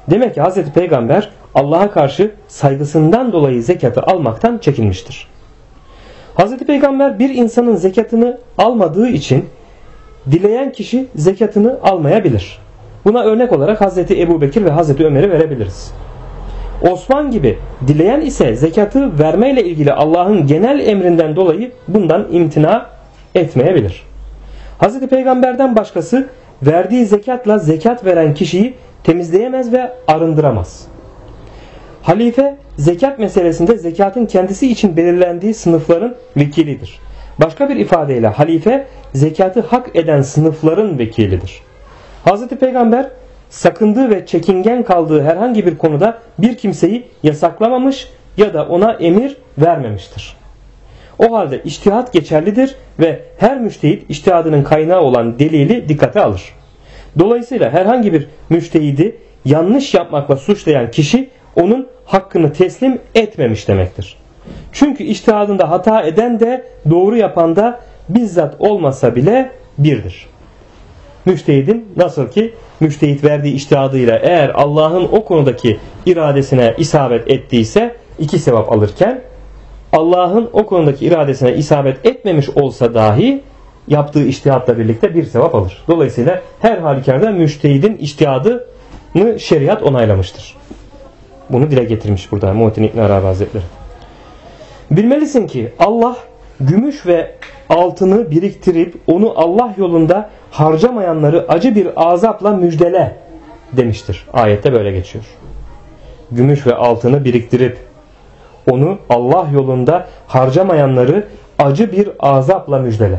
Demek ki Hz. Peygamber Allah'a karşı saygısından dolayı zekatı almaktan çekinmiştir. Hz. Peygamber bir insanın zekatını almadığı için dileyen kişi zekatını almayabilir. Buna örnek olarak Hz. Ebu Bekir ve Hz. Ömer'i verebiliriz. Osman gibi dileyen ise zekatı vermeyle ilgili Allah'ın genel emrinden dolayı bundan imtina etmeyebilir. Hz. Peygamberden başkası verdiği zekatla zekat veren kişiyi temizleyemez ve arındıramaz. Halife zekat meselesinde zekatın kendisi için belirlendiği sınıfların vekilidir. Başka bir ifadeyle halife zekatı hak eden sınıfların vekilidir. Hz. Peygamber sakındığı ve çekingen kaldığı herhangi bir konuda bir kimseyi yasaklamamış ya da ona emir vermemiştir. O halde içtihat geçerlidir ve her müştehit içtihadının kaynağı olan delili dikkate alır. Dolayısıyla herhangi bir müştehidi yanlış yapmakla suçlayan kişi onun hakkını teslim etmemiş demektir. Çünkü içtihadında hata eden de doğru yapan da bizzat olmasa bile birdir. Müştehidin nasıl ki müştehit verdiği içtihadıyla eğer Allah'ın o konudaki iradesine isabet ettiyse 2 sevap alırken Allah'ın o konudaki iradesine isabet etmemiş olsa dahi yaptığı içtihatla birlikte 1 sevap alır. Dolayısıyla her halükarda müştehidin içtihadını şeriat onaylamıştır. Bunu dile getirmiş burada Muhittin İbn Arabi Hazretleri. Bilmelisin ki Allah gümüş ve altını biriktirip onu Allah yolunda harcamayanları acı bir azapla müjdele demiştir. Ayette böyle geçiyor. Gümüş ve altını biriktirip onu Allah yolunda harcamayanları acı bir azapla müjdele.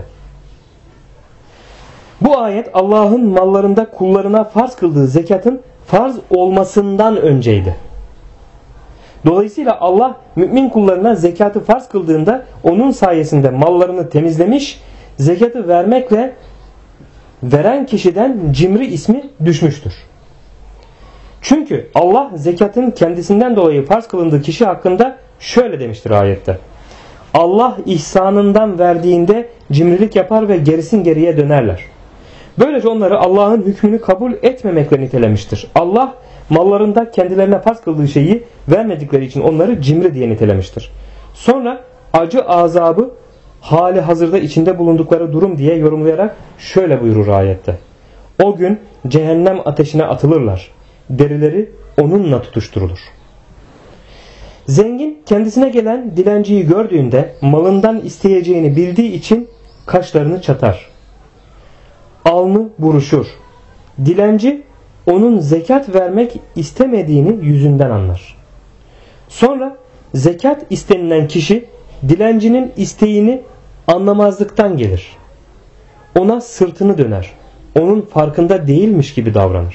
Bu ayet Allah'ın mallarında kullarına farz kıldığı zekatın farz olmasından önceydi. Dolayısıyla Allah mümin kullarına zekatı farz kıldığında onun sayesinde mallarını temizlemiş, zekatı vermekle veren kişiden cimri ismi düşmüştür. Çünkü Allah zekatın kendisinden dolayı farz kılındığı kişi hakkında şöyle demiştir ayette. Allah ihsanından verdiğinde cimrilik yapar ve gerisin geriye dönerler. Böylece onları Allah'ın hükmünü kabul etmemekle nitelemiştir. Allah mallarında kendilerine farz kıldığı şeyi vermedikleri için onları cimri diye nitelemiştir. Sonra acı azabı hali hazırda içinde bulundukları durum diye yorumlayarak şöyle buyurur ayette. O gün cehennem ateşine atılırlar. Derileri onunla tutuşturulur. Zengin kendisine gelen dilenciyi gördüğünde malından isteyeceğini bildiği için kaşlarını çatar. Alnı buruşur. Dilenci onun zekat vermek istemediğini yüzünden anlar. Sonra zekat istenilen kişi dilencinin isteğini anlamazlıktan gelir. Ona sırtını döner. Onun farkında değilmiş gibi davranır.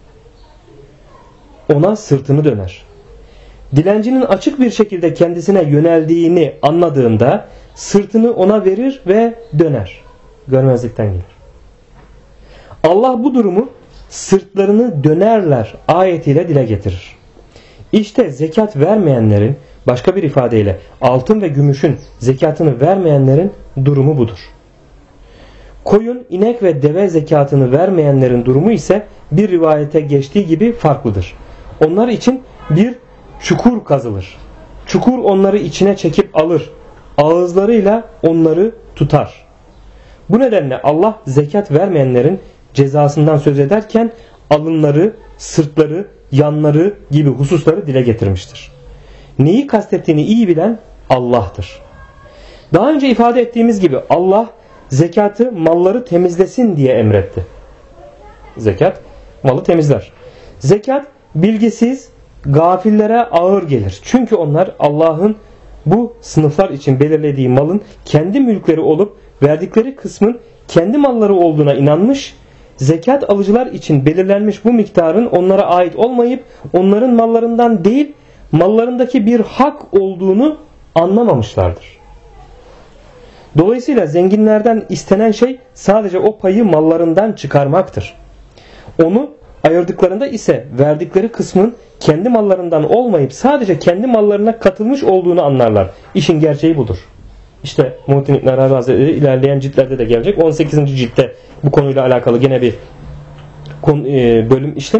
Ona sırtını döner. Dilencinin açık bir şekilde kendisine yöneldiğini anladığında sırtını ona verir ve döner. Görmezlikten gelir. Allah bu durumu sırtlarını dönerler ayetiyle dile getirir. İşte zekat vermeyenlerin, başka bir ifadeyle altın ve gümüşün zekatını vermeyenlerin durumu budur. Koyun, inek ve deve zekatını vermeyenlerin durumu ise bir rivayete geçtiği gibi farklıdır. Onlar için bir çukur kazılır. Çukur onları içine çekip alır. Ağızlarıyla onları tutar. Bu nedenle Allah zekat vermeyenlerin cezasından söz ederken alınları, sırtları, yanları gibi hususları dile getirmiştir. Neyi kastettiğini iyi bilen Allah'tır. Daha önce ifade ettiğimiz gibi Allah zekatı malları temizlesin diye emretti. Zekat malı temizler. Zekat bilgisiz, gafillere ağır gelir. Çünkü onlar Allah'ın bu sınıflar için belirlediği malın kendi mülkleri olup verdikleri kısmın kendi malları olduğuna inanmış, zekat alıcılar için belirlenmiş bu miktarın onlara ait olmayıp onların mallarından değil mallarındaki bir hak olduğunu anlamamışlardır. Dolayısıyla zenginlerden istenen şey sadece o payı mallarından çıkarmaktır. Onu ayırdıklarında ise verdikleri kısmın kendi mallarından olmayıp sadece kendi mallarına katılmış olduğunu anlarlar. İşin gerçeği budur. İşte Muhittin İbn Arabi Hazretleri ilerleyen ciltlerde de gelecek. 18. ciltte bu konuyla alakalı gene bir bölüm işlemiş.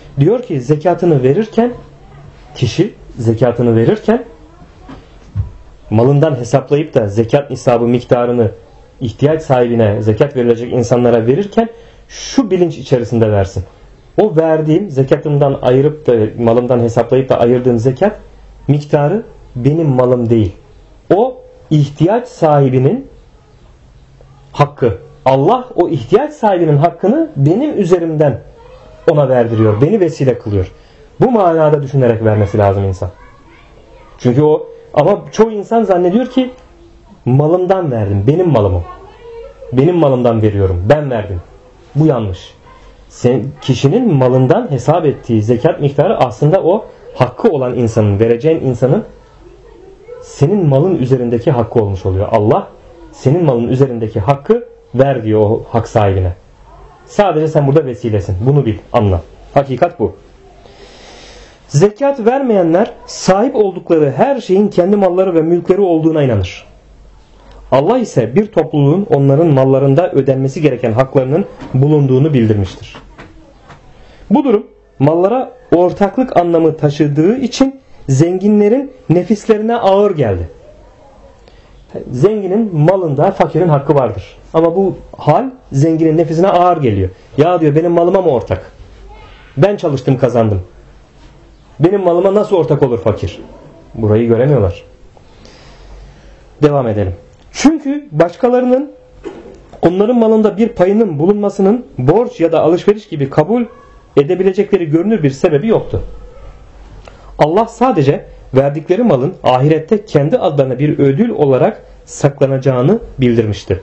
Diyor ki zekatını verirken, kişi zekatını verirken malından hesaplayıp da zekat nisabı miktarını ihtiyaç sahibine, zekat verilecek insanlara verirken şu bilinç içerisinde versin. O verdiğim zekatımdan ayırıp da malımdan hesaplayıp da ayırdığım zekat miktarı benim malım değil. O ihtiyaç sahibinin hakkı. Allah o ihtiyaç sahibinin hakkını benim üzerimden ona verdiriyor. Beni vesile kılıyor. Bu manada düşünerek vermesi lazım insan. Çünkü ama çoğu insan zannediyor ki malımdan verdim. Benim malım. Benim malımdan veriyorum. Ben verdim. Bu yanlış. Kişinin malından hesap ettiği zekat miktarı aslında o hakkı olan insanın, vereceğin insanın senin malın üzerindeki hakkı olmuş oluyor. Allah senin malın üzerindeki hakkı ver diyor o hak sahibine. Sadece sen burada vesilesin. Bunu bil, anla. Hakikat bu. Zekat vermeyenler sahip oldukları her şeyin kendi malları ve mülkleri olduğuna inanır. Allah ise bir topluluğun onların mallarında ödenmesi gereken haklarının bulunduğunu bildirmiştir. Bu durum mallara ortaklık anlamı taşıdığı için zenginlerin nefislerine ağır geldi. Zenginin malında fakirin hakkı vardır. Ama bu hal zenginin nefisine ağır geliyor. Ya diyor benim malıma mı ortak? Ben çalıştım kazandım. Benim malıma nasıl ortak olur fakir? Burayı göremiyorlar. Devam edelim. Çünkü başkalarının onların malında bir payının bulunmasının borç ya da alışveriş gibi kabul edebilecekleri görünür bir sebebi yoktu. Allah sadece verdikleri malın ahirette kendi adlarına bir ödül olarak saklanacağını bildirmişti.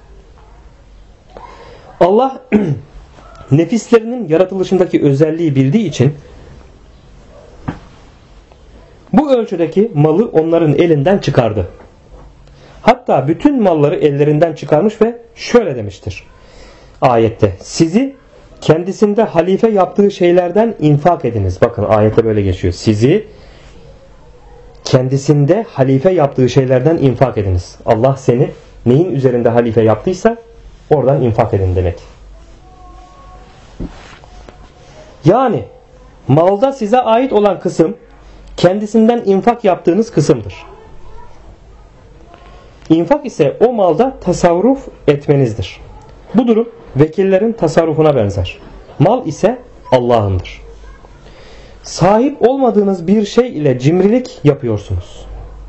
Allah nefislerinin yaratılışındaki özelliği bildiği için bu ölçüdeki malı onların elinden çıkardı. Hatta bütün malları ellerinden çıkarmış ve şöyle demiştir ayette: sizi kendisinde halife yaptığı şeylerden infak ediniz. Bakın ayette böyle geçiyor. Sizi kendisinde halife yaptığı şeylerden infak ediniz. Allah seni neyin üzerinde halife yaptıysa oradan infak edin demek. Yani malda size ait olan kısım kendisinden infak yaptığınız kısımdır. İnfak ise o malda tasarruf etmenizdir. Bu durum vekillerin tasarrufuna benzer. Mal ise Allah'ındır. Sahip olmadığınız bir şey ile cimrilik yapıyorsunuz.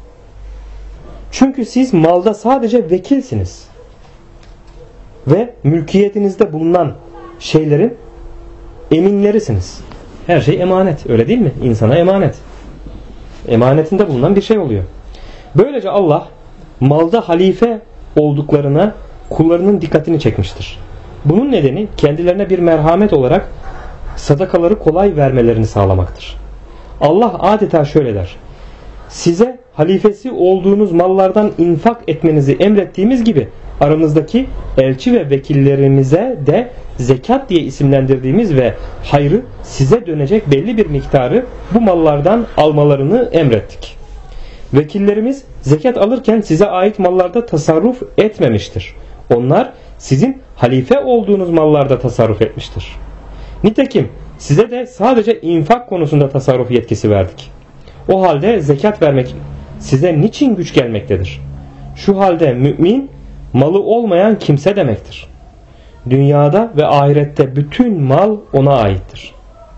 Çünkü siz malda sadece vekilsiniz. Ve mülkiyetinizde bulunan şeylerin eminlerisiniz. Her şey emanet, öyle değil mi? İnsana emanet. Emanetinde bulunan bir şey oluyor. Böylece Allah malda halife olduklarına kullarının dikkatini çekmiştir. Bunun nedeni kendilerine bir merhamet olarak sadakaları kolay vermelerini sağlamaktır. Allah adeta şöyle der: size halifesi olduğunuz mallardan infak etmenizi emrettiğimiz gibi aranızdaki elçi ve vekillerimize de zekat diye isimlendirdiğimiz ve hayrı size dönecek belli bir miktarı bu mallardan almalarını emrettik. Vekillerimiz zekat alırken size ait mallarda tasarruf etmemiştir. Onlar sizin halife olduğunuz mallarda tasarruf etmiştir. Nitekim size de sadece infak konusunda tasarruf yetkisi verdik. O halde zekat vermek size niçin güç gelmektedir? Şu halde mümin malı olmayan kimse demektir. Dünyada ve ahirette bütün mal ona aittir.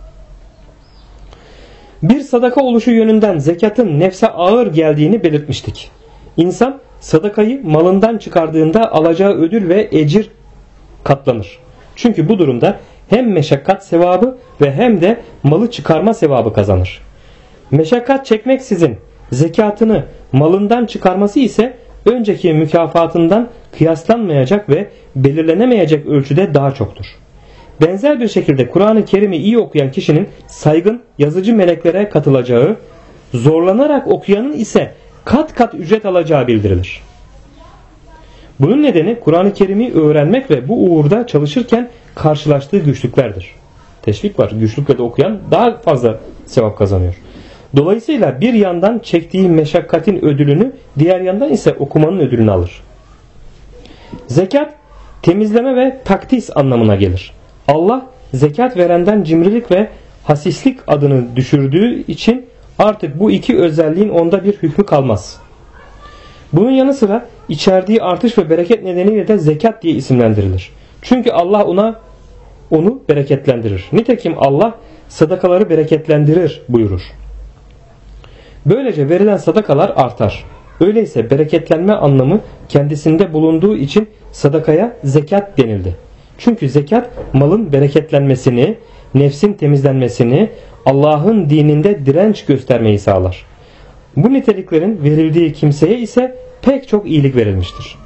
Bir sadaka oluşu yönünden zekatın nefse ağır geldiğini belirtmiştik. İnsan sadakayı malından çıkardığında alacağı ödül ve ecir katlanır. Çünkü bu durumda hem meşakkat sevabı ve hem de malı çıkarma sevabı kazanır. Meşakkat çekmeksizin zekatını malından çıkarması ise önceki mükafatından kıyaslanmayacak ve belirlenemeyecek ölçüde daha çoktur. Benzer bir şekilde Kur'an-ı Kerim'i iyi okuyan kişinin saygın yazıcı meleklere katılacağı, zorlanarak okuyanın ise kat kat ücret alacağı bildirilir. Bunun nedeni Kur'an-ı Kerim'i öğrenmek ve bu uğurda çalışırken karşılaştığı güçlüklerdir. Teşvik var. Güçlükle de okuyan daha fazla sevap kazanıyor. Dolayısıyla bir yandan çektiği meşakkatin ödülünü, diğer yandan ise okumanın ödülünü alır. Zekat, temizleme ve takdis anlamına gelir. Allah zekat verenden cimrilik ve hasislik adını düşürdüğü için artık bu iki özelliğin onda bir hükmü kalmaz. Bunun yanı sıra içerdiği artış ve bereket nedeniyle de zekat diye isimlendirilir. Çünkü Allah onu bereketlendirir. Nitekim Allah sadakaları bereketlendirir buyurur. Böylece verilen sadakalar artar. Öyleyse bereketlenme anlamı kendisinde bulunduğu için sadakaya zekat denildi. Çünkü zekat malın bereketlenmesini, nefsin temizlenmesini, Allah'ın dininde direnç göstermeyi sağlar. Bu niteliklerin verildiği kimseye ise pek çok iyilik verilmiştir.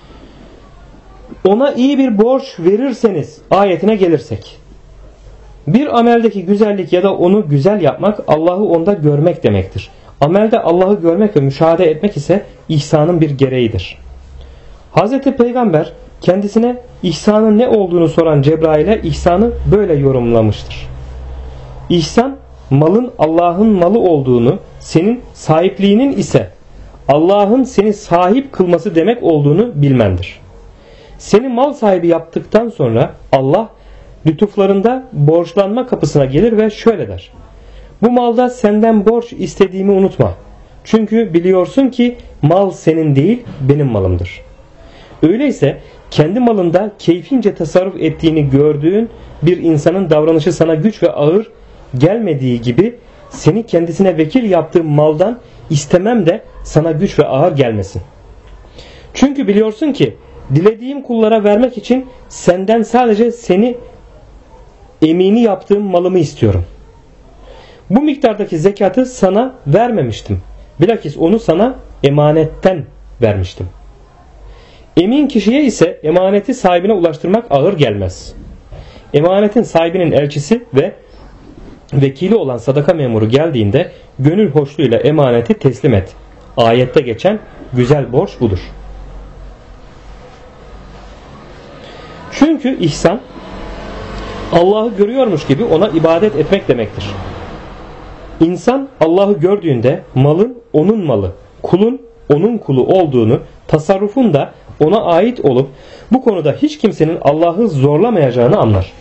Ona iyi bir borç verirseniz ayetine gelirsek, bir ameldeki güzellik ya da onu güzel yapmak Allah'ı onda görmek demektir. Amelde Allah'ı görmek ve müşahede etmek ise ihsanın bir gereğidir. Hz. Peygamber kendisine ihsanın ne olduğunu soran Cebrail'e ihsanı böyle yorumlamıştır. İhsan, malın Allah'ın malı olduğunu, senin sahipliğinin ise Allah'ın seni sahip kılması demek olduğunu bilmendir. Seni mal sahibi yaptıktan sonra Allah lütuflarında borçlanma kapısına gelir ve şöyle der: bu malda senden borç istediğimi unutma. Çünkü biliyorsun ki mal senin değil, benim malımdır. Öyleyse kendi malında keyfince tasarruf ettiğini gördüğün bir insanın davranışı sana güç ve ağır gelmediği gibi seni kendisine vekil yaptığım maldan istemem de sana güç ve ağır gelmesin. Çünkü biliyorsun ki dilediğim kullara vermek için senden sadece seni emini yaptığım malımı istiyorum. Bu miktardaki zekatı sana vermemiştim. Bilakis onu sana emanetten vermiştim. Emin kişiye ise emaneti sahibine ulaştırmak ağır gelmez. Emanetin sahibinin elçisi ve vekili olan sadaka memuru geldiğinde gönül hoşluğuyla emaneti teslim et. Ayette geçen güzel borç budur. Çünkü ihsan Allah'ı görüyormuş gibi ona ibadet etmek demektir. İnsan Allah'ı gördüğünde malın onun malı, kulun onun kulu olduğunu, tasarrufun da ona ait olup bu konuda hiç kimsenin Allah'ı zorlamayacağını anlar.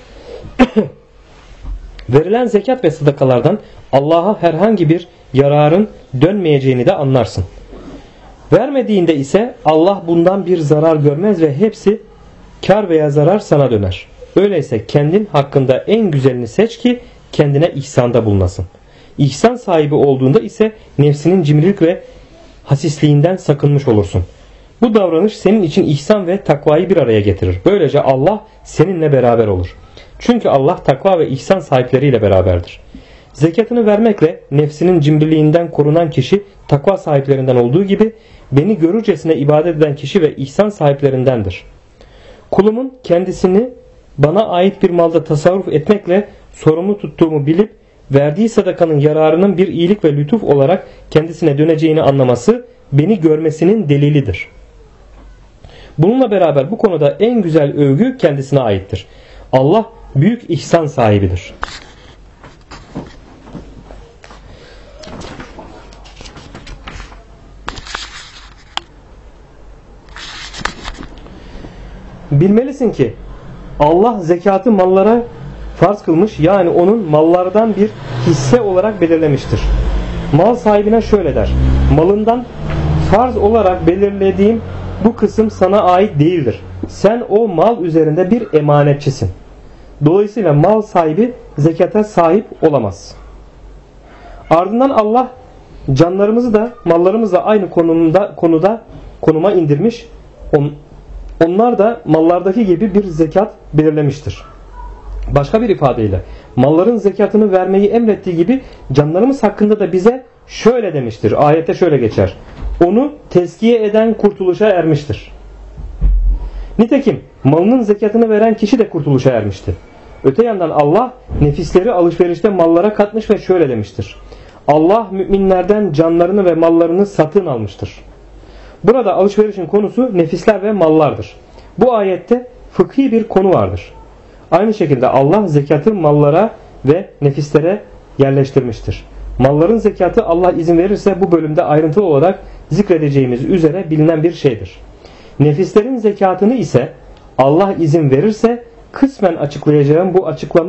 Verilen zekat ve sadakalardan Allah'a herhangi bir yararın dönmeyeceğini de anlarsın. Vermediğinde ise Allah bundan bir zarar görmez ve hepsi kar veya zarar sana döner. Öyleyse kendin hakkında en güzelini seç ki kendine ihsanda bulunasın. İhsan sahibi olduğunda ise nefsinin cimrilik ve hasisliğinden sakınmış olursun. Bu davranış senin için ihsan ve takvayı bir araya getirir. Böylece Allah seninle beraber olur. Çünkü Allah takva ve ihsan sahipleriyle beraberdir. Zekatını vermekle nefsinin cimriliğinden korunan kişi takva sahiplerinden olduğu gibi beni görürcesine ibadet eden kişi ve ihsan sahiplerindendir. Kulumun kendisini bana ait bir malda tasarruf etmekle sorumlu tuttuğumu bilip verdiği sadakanın yararının bir iyilik ve lütuf olarak kendisine döneceğini anlaması beni görmesinin delilidir. Bununla beraber bu konuda en güzel övgü kendisine aittir. Allah büyük ihsan sahibidir. Bilmelisin ki Allah zekatı mallara farz kılmış, yani onun mallardan bir hisse olarak belirlemiştir. Mal sahibine şöyle der: malından farz olarak belirlediğim bu kısım sana ait değildir. Sen o mal üzerinde bir emanetçisin. Dolayısıyla mal sahibi zekata sahip olamaz. Ardından Allah canlarımızı da mallarımızı da aynı konuma indirmiş. Onlar da mallardaki gibi bir zekat belirlemiştir. Başka bir ifadeyle malların zekatını vermeyi emrettiği gibi canlarımız hakkında da bize şöyle demiştir. Ayette şöyle geçer: onu tezkiye eden kurtuluşa ermiştir. Nitekim malının zekatını veren kişi de kurtuluşa ermiştir. Öte yandan Allah nefisleri alışverişte mallara katmış ve şöyle demiştir: Allah müminlerden canlarını ve mallarını satın almıştır. Burada alışverişin konusu nefisler ve mallardır. Bu ayette fıkhi bir konu vardır. Aynı şekilde Allah zekatı mallara ve nefislere yerleştirmiştir. Malların zekatı Allah izin verirse bu bölümde ayrıntılı olarak zikredeceğimiz üzere bilinen bir şeydir. Nefislerin zekatını ise Allah izin verirse kısmen açıklayacağım bu açıklama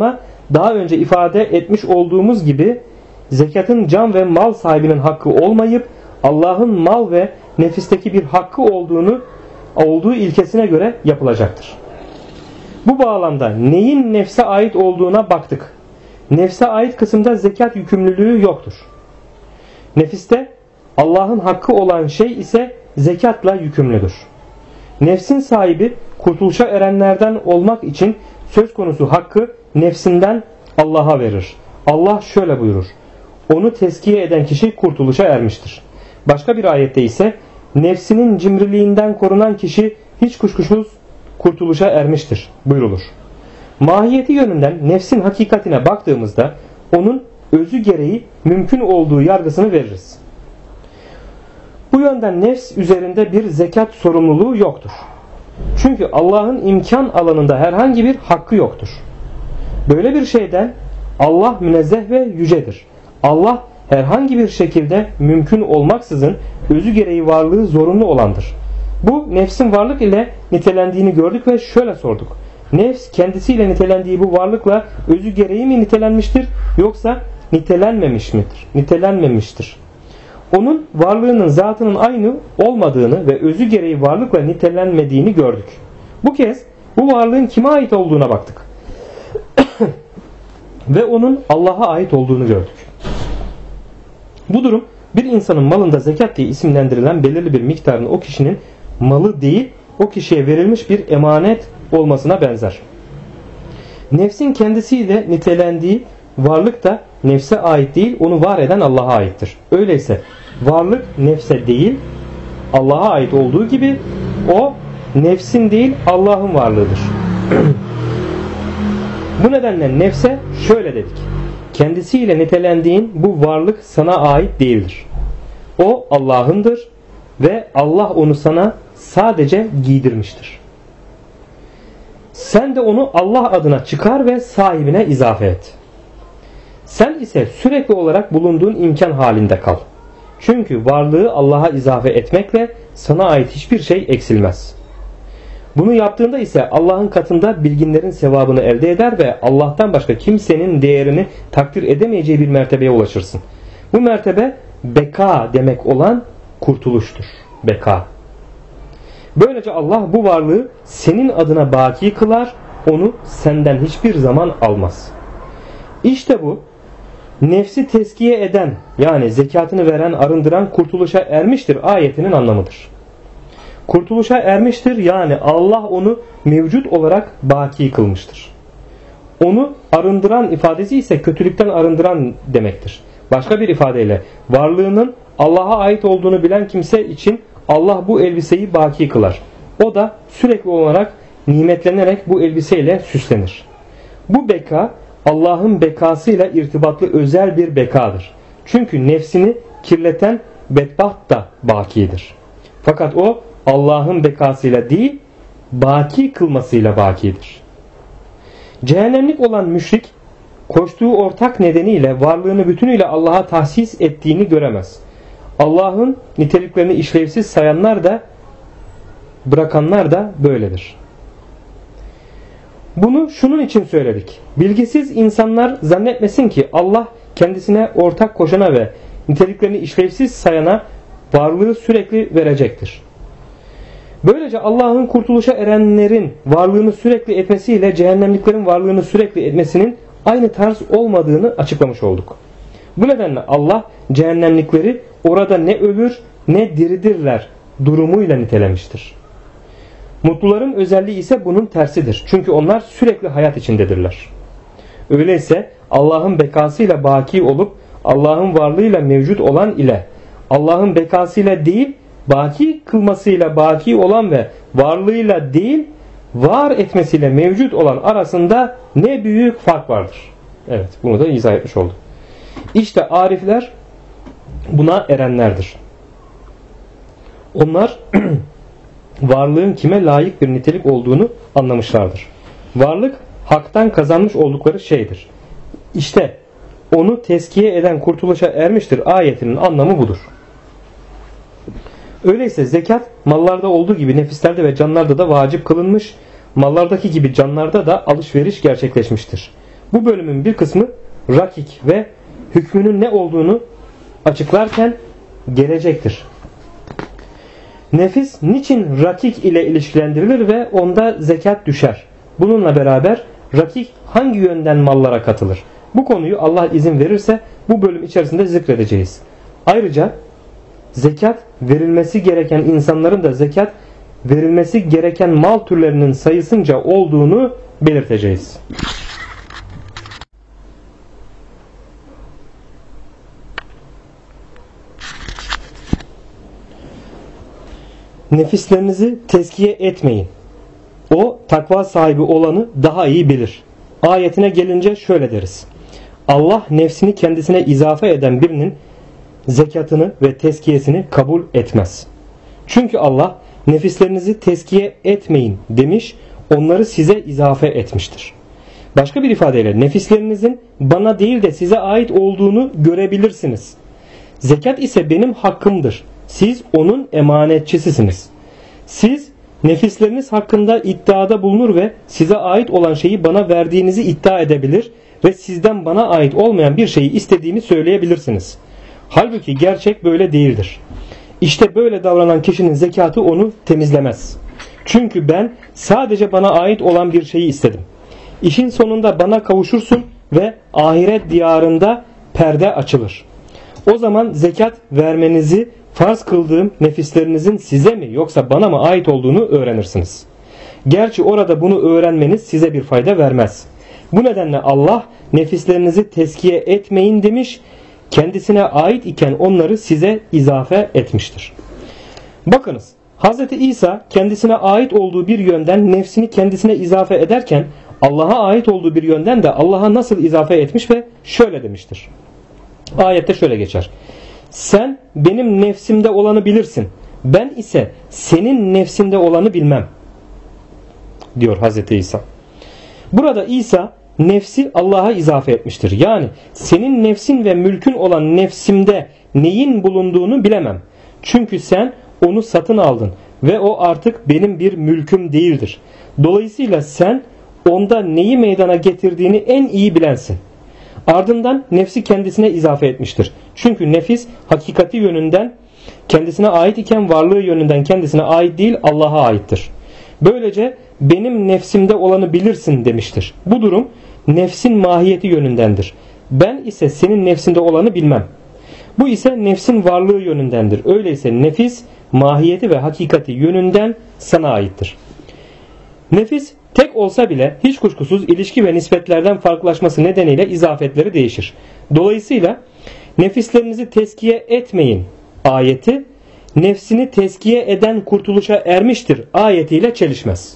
daha önce ifade etmiş olduğumuz gibi zekatın can ve mal sahibinin hakkı olmayıp Allah'ın mal ve nefisteki bir hakkı olduğu ilkesine göre yapılacaktır. Bu bağlamda neyin nefse ait olduğuna baktık. Nefse ait kısımda zekat yükümlülüğü yoktur. Nefiste Allah'ın hakkı olan şey ise zekatla yükümlüdür. Nefsin sahibi kurtuluşa erenlerden olmak için söz konusu hakkı nefsinden Allah'a verir. Allah şöyle buyurur: onu tezkiye eden kişi kurtuluşa ermiştir. Başka bir ayette ise nefsinin cimriliğinden korunan kişi hiç kuşkusuz kurtuluşa ermiştir buyrulur. Mahiyeti yönünden nefsin hakikatine baktığımızda onun özü gereği mümkün olduğu yargısını veririz. Bu yönden nefs üzerinde bir zekat sorumluluğu yoktur. Çünkü Allah'ın imkan alanında herhangi bir hakkı yoktur. Böyle bir şeyden Allah münezzeh ve yücedir. Allah herhangi bir şekilde mümkün olmaksızın özü gereği varlığı zorunlu olandır. Bu nefsin varlık ile nitelendiğini gördük ve şöyle sorduk: nefs kendisiyle nitelendiği bu varlıkla özü gereği mi nitelenmiştir yoksa nitelenmemiştir. Onun varlığının zatının aynı olmadığını ve özü gereği varlıkla nitelenmediğini gördük. Bu kez bu varlığın kime ait olduğuna baktık. Ve onun Allah'a ait olduğunu gördük. Bu durum bir insanın malında zekat diye isimlendirilen belirli bir miktarın o kişinin malı değil, o kişiye verilmiş bir emanet olmasına benzer. Nefsin kendisiyle nitelendiği varlık da nefse ait değil, onu var eden Allah'a aittir. Öyleyse varlık nefse değil, Allah'a ait olduğu gibi o nefsin değil, Allah'ın varlığıdır. Bu nedenle nefse şöyle dedik: kendisiyle nitelendiğin bu varlık sana ait değildir. O Allah'ındır ve Allah onu sana sadece giydirmiştir. Sen de onu Allah adına çıkar ve sahibine izafe et. Sen ise sürekli olarak bulunduğun imkan halinde kal. Çünkü varlığı Allah'a izafe etmekle sana ait hiçbir şey eksilmez. Bunu yaptığında ise Allah'ın katında bilginlerin sevabını elde eder ve Allah'tan başka kimsenin değerini takdir edemeyeceği bir mertebeye ulaşırsın. Bu mertebe beka demek olan kurtuluştur. Beka. Böylece Allah bu varlığı senin adına baki kılar, onu senden hiçbir zaman almaz. İşte bu nefsi teskiye eden, yani zekatını veren, arındıran kurtuluşa ermiştir ayetinin anlamıdır. Kurtuluşa ermiştir, yani Allah onu mevcut olarak baki kılmıştır. Onu arındıran ifadesi ise kötülükten arındıran demektir. Başka bir ifadeyle varlığının Allah'a ait olduğunu bilen kimse için Allah bu elbiseyi baki kılar. O da sürekli olarak nimetlenerek bu elbiseyle süslenir. Bu beka Allah'ın bekasıyla irtibatlı özel bir bekadır. Çünkü nefsini kirleten bedbaht da bakidir. Fakat o Allah'ın bekasıyla değil, baki kılmasıyla bakidir. Cehennemlik olan müşrik, koştuğu ortak nedeniyle varlığını bütünüyle Allah'a tahsis ettiğini göremez. Allah'ın niteliklerini işlevsiz sayanlar da, bırakanlar da böyledir. Bunu şunun için söyledik: bilgisiz insanlar zannetmesin ki Allah kendisine ortak koşana ve niteliklerini işlevsiz sayana varlığı sürekli verecektir. Böylece Allah'ın kurtuluşa erenlerin varlığını sürekli etmesiyle cehennemliklerin varlığını sürekli etmesinin aynı tarz olmadığını açıklamış olduk. Bu nedenle Allah cehennemlikleri orada ne ölür ne diridirler durumuyla nitelemiştir. Mutluların özelliği ise bunun tersidir. Çünkü onlar sürekli hayat içindedirler. Öyleyse Allah'ın bekasıyla baki olup Allah'ın varlığıyla mevcut olan ile Allah'ın bekasıyla değil, baki kılmasıyla baki olan ve varlığıyla değil, var etmesiyle mevcut olan arasında ne büyük fark vardır. Evet, bunu da izah etmiş olduk. İşte arifler buna erenlerdir. Onlar varlığın kime layık bir nitelik olduğunu anlamışlardır. Varlık haktan kazanmış oldukları şeydir. İşte onu tezkiye eden kurtuluşa ermiştir ayetinin anlamı budur. Öyleyse zekat mallarda olduğu gibi nefislerde ve canlarda da vacip kılınmış, mallardaki gibi canlarda da alışveriş gerçekleşmiştir. Bu bölümün bir kısmı rakik ve hükmünün ne olduğunu açıklarken gelecektir. Nefis niçin rakik ile ilişkilendirilir ve onda zekat düşer? Bununla beraber rakik hangi yönden mallara katılır? Bu konuyu Allah izin verirse bu bölüm içerisinde zikredeceğiz. Ayrıca zekat verilmesi gereken insanların da zekat verilmesi gereken mal türlerinin sayısınca olduğunu belirteceğiz. Nefislerinizi tezkiye etmeyin. O takva sahibi olanı daha iyi bilir. Ayetine gelince şöyle deriz. Allah nefsini kendisine izafe eden birinin zekatını ve tezkiyesini kabul etmez. Çünkü Allah nefislerinizi tezkiye etmeyin demiş, onları size izafe etmiştir. Başka bir ifadeyle nefislerinizin bana değil de size ait olduğunu görebilirsiniz. Zekat ise benim hakkımdır. Siz onun emanetçisisiniz. Siz nefisleriniz hakkında iddiada bulunur ve size ait olan şeyi bana verdiğinizi iddia edebilir ve sizden bana ait olmayan bir şeyi istediğimi söyleyebilirsiniz. Halbuki gerçek böyle değildir. İşte böyle davranan kişinin zekatı onu temizlemez. Çünkü ben sadece bana ait olan bir şeyi istedim. İşin sonunda bana kavuşursun ve ahiret diyarında perde açılır. O zaman zekat vermenizi farz kıldığım nefislerinizin size mi yoksa bana mı ait olduğunu öğrenirsiniz. Gerçi orada bunu öğrenmeniz size bir fayda vermez. Bu nedenle Allah nefislerinizi tezkiye etmeyin demiş, kendisine ait iken onları size izafe etmiştir. Bakınız, Hz. İsa kendisine ait olduğu bir yönden nefsini kendisine izafe ederken Allah'a ait olduğu bir yönden de Allah'a nasıl izafe etmiş ve şöyle demiştir. Ayette şöyle geçer. Sen benim nefsimde olanı bilirsin. Ben ise senin nefsinde olanı bilmem. Diyor Hz. İsa. Burada İsa nefsi Allah'a izafe etmiştir. Yani senin nefsin ve mülkün olan nefsimde neyin bulunduğunu bilemem. Çünkü sen onu satın aldın ve o artık benim bir mülküm değildir. Dolayısıyla sen onda neyi meydana getirdiğini en iyi bilensin. Ardından nefsi kendisine izafe etmiştir. Çünkü nefis hakikati yönünden kendisine ait iken varlığı yönünden kendisine ait değil Allah'a aittir. Böylece benim nefsimde olanı bilirsin demiştir. Bu durum nefsin mahiyeti yönündendir. Ben ise senin nefsinde olanı bilmem. Bu ise nefsin varlığı yönündendir. Öyleyse nefis mahiyeti ve hakikati yönünden sana aittir. Nefis tek olsa bile hiç kuşkusuz ilişki ve nispetlerden farklılaşması nedeniyle izafetleri değişir. Dolayısıyla nefislerinizi tezkiye etmeyin ayeti nefsini tezkiye eden kurtuluşa ermiştir ayetiyle çelişmez.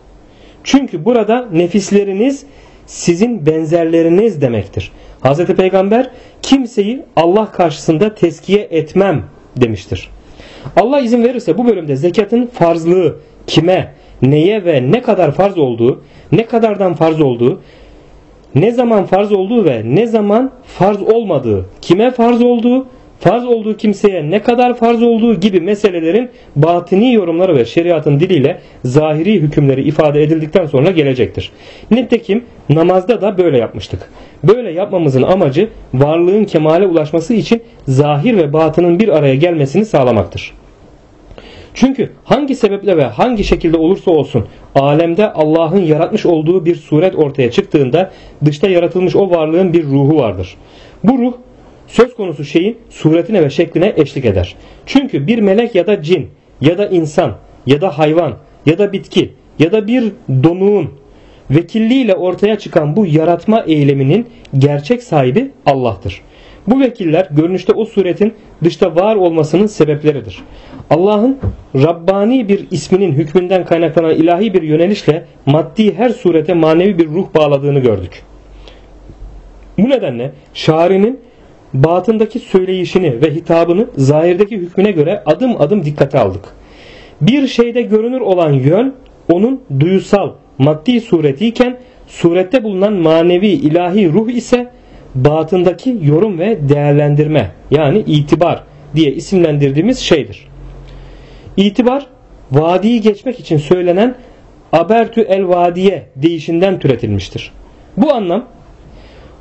Çünkü burada nefisleriniz sizin benzerleriniz demektir. Hz. Peygamber kimseyi Allah karşısında tezkiye etmem demiştir. Allah izin verirse bu bölümde zekatın farzlığı kime, neye ve ne kadar farz olduğu, ne kadardan farz olduğu, ne zaman farz olduğu ve ne zaman farz olmadığı, kime farz olduğu, farz olduğu kimseye ne kadar farz olduğu gibi meselelerin batini yorumları ve şeriatın diliyle zahiri hükümleri ifade edildikten sonra gelecektir. Nitekim namazda da böyle yapmıştık. Böyle yapmamızın amacı varlığın kemale ulaşması için zahir ve batının bir araya gelmesini sağlamaktır. Çünkü hangi sebeple ve hangi şekilde olursa olsun alemde Allah'ın yaratmış olduğu bir suret ortaya çıktığında dışta yaratılmış o varlığın bir ruhu vardır. Bu ruh söz konusu şeyin suretine ve şekline eşlik eder. Çünkü bir melek ya da cin ya da insan ya da hayvan ya da bitki ya da bir donuğun vekilliğiyle ortaya çıkan bu yaratma eyleminin gerçek sahibi Allah'tır. Bu vekiller görünüşte o suretin dışta var olmasının sebepleridir. Allah'ın Rabbani bir isminin hükmünden kaynaklanan ilahi bir yönelişle maddi her surete manevi bir ruh bağladığını gördük. Bu nedenle şairinin batındaki söyleyişini ve hitabını zahirdeki hükmüne göre adım adım dikkate aldık. Bir şeyde görünür olan yön onun duyusal, maddi suretiyken surette bulunan manevi ilahi ruh ise batındaki yorum ve değerlendirme yani itibar diye isimlendirdiğimiz şeydir. İtibar vadiyi geçmek için söylenen abertü el vadiye deyişinden türetilmiştir. Bu anlam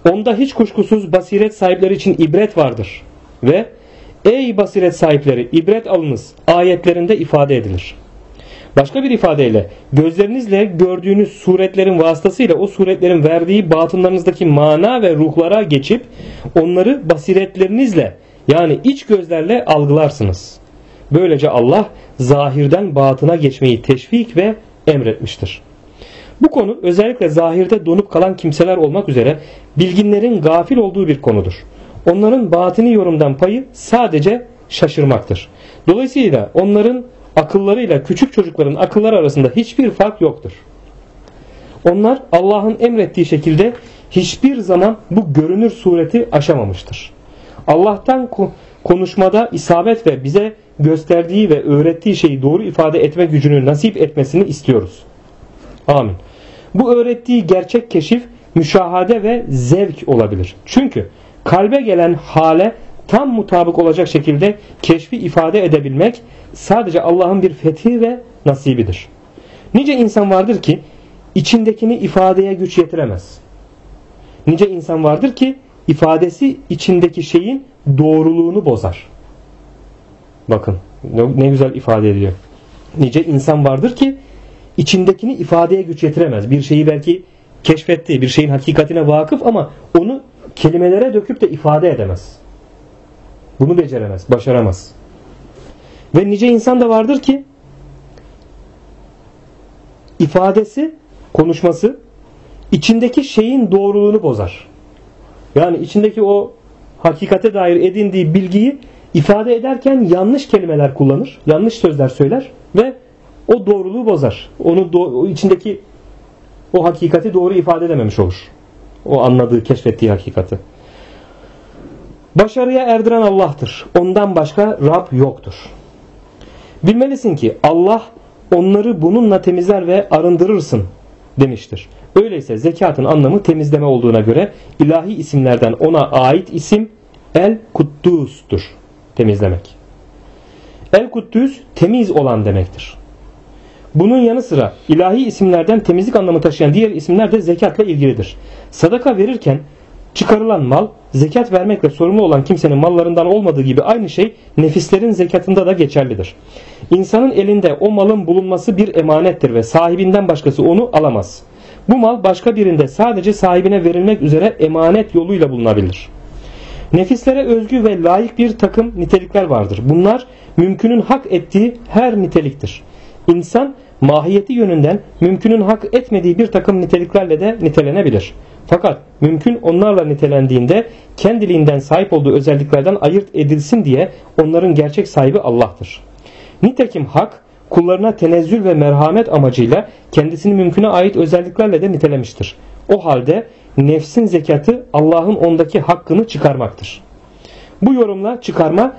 Onda hiç kuşkusuz basiret sahipleri için ibret vardır. Ve ey basiret sahipleri ibret alınız ayetlerinde ifade edilir. Başka bir ifadeyle gözlerinizle gördüğünüz suretlerin vasıtasıyla o suretlerin verdiği batınlarınızdaki mana ve ruhlara geçip onları basiretlerinizle yani iç gözlerle algılarsınız. Böylece Allah zahirden batına geçmeyi teşvik ve emretmiştir. Bu konu özellikle zahirde donup kalan kimseler olmak üzere bilginlerin gafil olduğu bir konudur. Onların batini yorumdan payı sadece şaşırmaktır. Dolayısıyla onların akıllarıyla küçük çocukların akılları arasında hiçbir fark yoktur. Onlar Allah'ın emrettiği şekilde hiçbir zaman bu görünür sureti aşamamıştır. Allah'tan konuşmada isabet ve bize gösterdiği ve öğrettiği şeyi doğru ifade etme gücünü nasip etmesini istiyoruz. Amin. Bu öğrettiği gerçek keşif, müşahade ve zevk olabilir. Çünkü kalbe gelen hale tam mutabık olacak şekilde keşfi ifade edebilmek sadece Allah'ın bir fethi ve nasibidir. Nice insan vardır ki içindekini ifadeye güç yetiremez. Nice insan vardır ki ifadesi içindeki şeyin doğruluğunu bozar. Bakın ne güzel ifade ediyor. Nice insan vardır ki içindekini ifadeye güç yetiremez. Bir şeyi belki keşfetti, bir şeyin hakikatine vakıf ama onu kelimelere döküp de ifade edemez. Bunu beceremez, başaramaz. Ve nice insan da vardır ki ifadesi, konuşması içindeki şeyin doğruluğunu bozar. Yani içindeki o hakikate dair edindiği bilgiyi ifade ederken yanlış kelimeler kullanır, yanlış sözler söyler ve o doğruluğu bozar. O içindeki o hakikati doğru ifade edememiş olur. O anladığı, keşfettiği hakikati. Başarıya erdiren Allah'tır. Ondan başka Rab yoktur. Bilmelisin ki Allah onları bununla temizler ve arındırırsın demiştir. Öyleyse zekatın anlamı temizleme olduğuna göre ilahi isimlerden ona ait isim El-Kuddus'tur. Temizlemek. El-Kuddus temiz olan demektir. Bunun yanı sıra ilahi isimlerden temizlik anlamı taşıyan diğer isimler de zekatla ilgilidir. Sadaka verirken çıkarılan mal zekat vermekle sorumlu olan kimsenin mallarından olmadığı gibi aynı şey nefislerin zekatında da geçerlidir. İnsanın elinde o malın bulunması bir emanettir ve sahibinden başkası onu alamaz. Bu mal başka birinde sadece sahibine verilmek üzere emanet yoluyla bulunabilir. Nefislere özgü ve layık bir takım nitelikler vardır. Bunlar mümkünün hak ettiği her niteliktir. İnsan mahiyeti yönünden mümkünün hak etmediği bir takım niteliklerle de nitelenebilir. Fakat mümkün onlarla nitelendiğinde kendiliğinden sahip olduğu özelliklerden ayırt edilsin diye onların gerçek sahibi Allah'tır. Nitekim hak kullarına tenezzül ve merhamet amacıyla kendisini mümküne ait özelliklerle de nitelemiştir. O halde nefsin zekatı Allah'ın ondaki hakkını çıkarmaktır. Bu yorumla çıkarma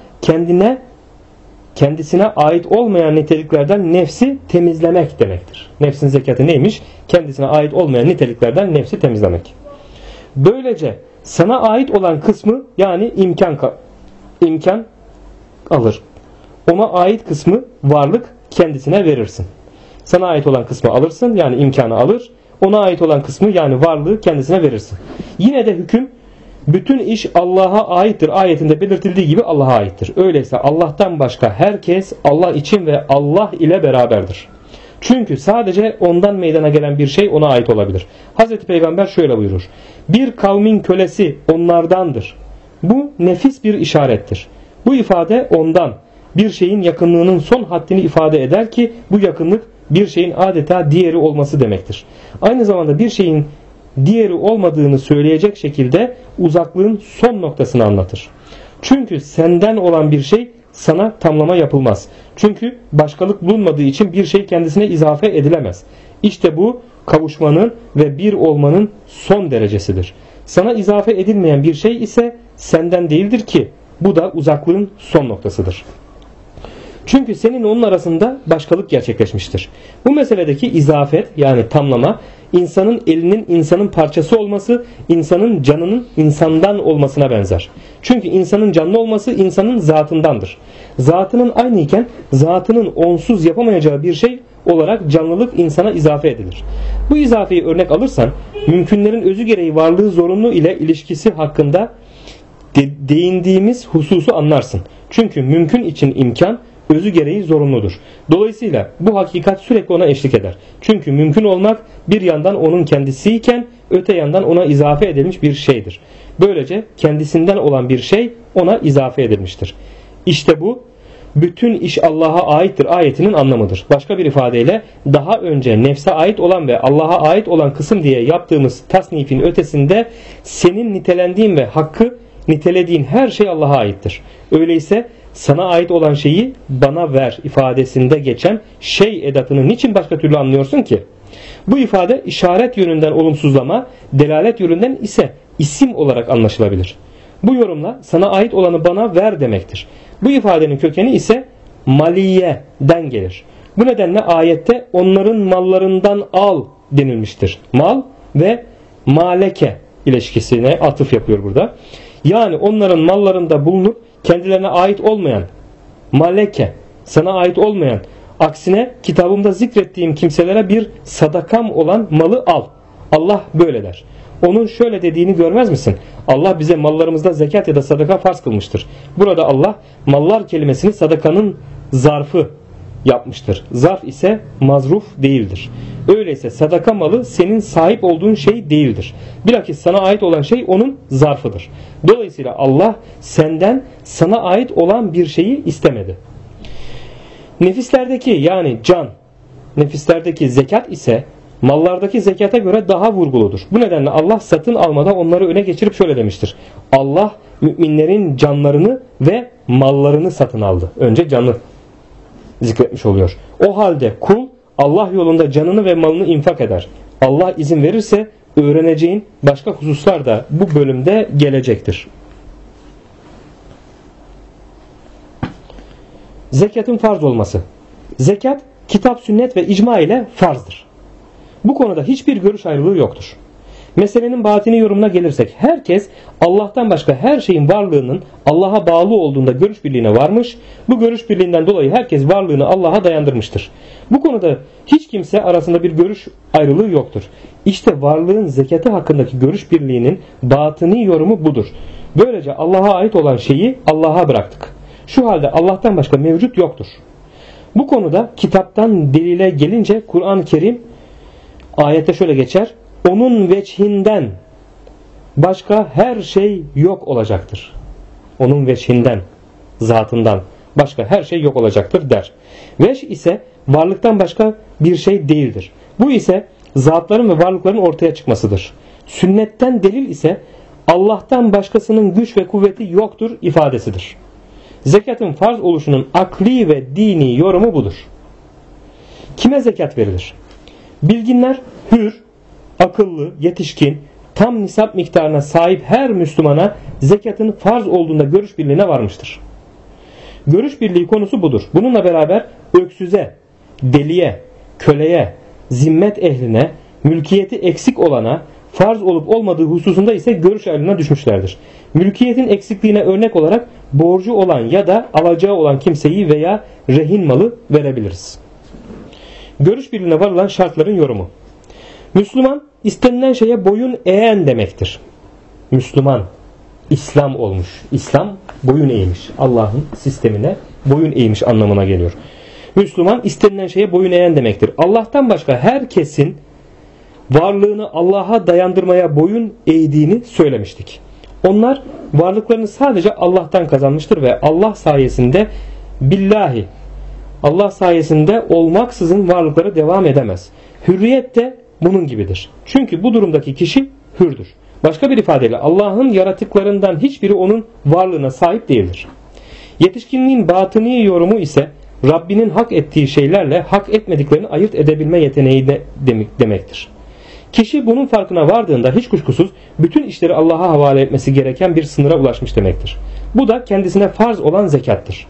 kendisine ait olmayan niteliklerden nefsi temizlemek demektir. Nefsin zekatı neymiş? Kendisine ait olmayan niteliklerden nefsi temizlemek. Böylece sana ait olan kısmı yani imkan alır. Ona ait kısmı varlık kendisine verirsin. Sana ait olan kısmı alırsın yani imkanı alır. Ona ait olan kısmı yani varlığı kendisine verirsin. Yine de hüküm bütün iş Allah'a aittir ayetinde belirtildiği gibi Allah'a aittir. Öyleyse Allah'tan başka herkes Allah için ve Allah ile beraberdir. Çünkü sadece ondan meydana gelen bir şey ona ait olabilir. Hazreti Peygamber şöyle buyurur. Bir kavmin kölesi onlardandır. Bu nefis bir işarettir. Bu ifade ondan bir şeyin yakınlığının son haddini ifade eder ki bu yakınlık bir şeyin adeta diğeri olması demektir. Aynı zamanda bir şeyin diğeri olmadığını söyleyecek şekilde uzaklığın son noktasını anlatır. Çünkü senden olan bir şey sana tamlama yapılmaz. Çünkü başkalık bulunmadığı için bir şey kendisine izafe edilemez. İşte bu kavuşmanın ve bir olmanın son derecesidir. Sana izafe edilmeyen bir şey ise senden değildir ki bu da uzaklığın son noktasıdır. Çünkü senin onun arasında başkalık gerçekleşmiştir. Bu meseledeki izafet yani tamlama insanın elinin insanın parçası olması insanın canının insandan olmasına benzer. Çünkü insanın canlı olması insanın zatındandır. Zatının aynı iken zatının onsuz yapamayacağı bir şey olarak canlılık insana izafe edilir. Bu izafeyi örnek alırsan mümkünlerin özü gereği varlığı zorunlu ile ilişkisi hakkında değindiğimiz hususu anlarsın. Çünkü mümkün için imkan özü gereği zorunludur. Dolayısıyla bu hakikat sürekli ona eşlik eder. Çünkü mümkün olmak bir yandan onun kendisiyken öte yandan ona izafe edilmiş bir şeydir. Böylece kendisinden olan bir şey ona izafe edilmiştir. İşte bu bütün iş Allah'a aittir ayetinin anlamıdır. Başka bir ifadeyle daha önce nefse ait olan ve Allah'a ait olan kısım diye yaptığımız tasnifin ötesinde senin nitelendiğin ve hakkı nitelediğin her şey Allah'a aittir. Öyleyse sana ait olan şeyi bana ver ifadesinde geçen şey edatını niçin başka türlü anlıyorsun ki? Bu ifade işaret yönünden olumsuzlama, delalet yönünden ise isim olarak anlaşılabilir. Bu yorumla sana ait olanı bana ver demektir. Bu ifadenin kökeni ise maliye'den gelir. Bu nedenle ayette onların mallarından al denilmiştir. Mal ve maleke ilişkisine atıf yapıyor burada. Yani onların mallarında bulunup kendilerine ait olmayan maleke, sana ait olmayan, aksine kitabımda zikrettiğim kimselere bir sadakam olan malı al. Allah böyle der. Onun şöyle dediğini görmez misin? Allah bize mallarımızda zekat ya da sadaka farz kılmıştır. Burada Allah mallar kelimesini sadakanın zarfı yapmıştır. Zarf ise mazruf değildir. Öyleyse sadaka malı senin sahip olduğun şey değildir. Bilakis sana ait olan şey onun zarfıdır. Dolayısıyla Allah senden sana ait olan bir şeyi istemedi. Nefislerdeki yani can, nefislerdeki zekat ise mallardaki zekata göre daha vurguludur. Bu nedenle Allah satın almada onları öne geçirip şöyle demiştir. Allah müminlerin canlarını ve mallarını satın aldı. Önce canı zikretmiş oluyor. O halde kul Allah yolunda canını ve malını infak eder. Allah izin verirse öğreneceğin başka hususlar da bu bölümde gelecektir. Zekatın farz olması. Zekat kitap, sünnet ve icma ile farzdır. Bu konuda hiçbir görüş ayrılığı yoktur. Meselenin batini yorumuna gelirsek herkes Allah'tan başka her şeyin varlığının Allah'a bağlı olduğunda görüş birliğine varmış. Bu görüş birliğinden dolayı herkes varlığını Allah'a dayandırmıştır. Bu konuda hiç kimse arasında bir görüş ayrılığı yoktur. İşte varlığın zekatı hakkındaki görüş birliğinin batini yorumu budur. Böylece Allah'a ait olan şeyi Allah'a bıraktık. Şu halde Allah'tan başka mevcut yoktur. Bu konuda kitaptan delile gelince Kur'an-ı Kerim ayette şöyle geçer. Onun veçhinden başka her şey yok olacaktır. Onun veçhinden, zatından başka her şey yok olacaktır der. Veç ise varlıktan başka bir şey değildir. Bu ise zatların ve varlıkların ortaya çıkmasıdır. Sünnetten delil ise Allah'tan başkasının güç ve kuvveti yoktur ifadesidir. Zekatın farz oluşunun akli ve dini yorumu budur. Kime zekat verilir? Bilginler hür, akıllı, yetişkin, tam nisap miktarına sahip her Müslümana zekatın farz olduğunda görüş birliğine varmıştır. Görüş birliği konusu budur. Bununla beraber öksüze, deliye, köleye, zimmet ehline, mülkiyeti eksik olana, farz olup olmadığı hususunda ise görüş ayrılığına düşmüşlerdir. Mülkiyetin eksikliğine örnek olarak borcu olan ya da alacağı olan kimseyi veya rehin malı verebiliriz. Görüş birliğine varılan şartların yorumu. Müslüman istenilen şeye boyun eğen demektir. Müslüman, İslam olmuş. İslam boyun eğmiş. Allah'ın sistemine boyun eğmiş anlamına geliyor. Müslüman istenilen şeye boyun eğen demektir. Allah'tan başka herkesin varlığını Allah'a dayandırmaya boyun eğdiğini söylemiştik. Onlar varlıklarını sadece Allah'tan kazanmıştır ve Allah sayesinde billahi, Allah sayesinde olmaksızın varlıkları devam edemez. Hürriyet de bunun gibidir. Çünkü bu durumdaki kişi hürdür. Başka bir ifadeyle Allah'ın yaratıklarından hiçbiri onun varlığına sahip değildir. Yetişkinliğin batıni yorumu ise Rabbinin hak ettiği şeylerle hak etmediklerini ayırt edebilme yeteneği de demektir. Kişi bunun farkına vardığında hiç kuşkusuz bütün işleri Allah'a havale etmesi gereken bir sınıra ulaşmış demektir. Bu da kendisine farz olan zekattır.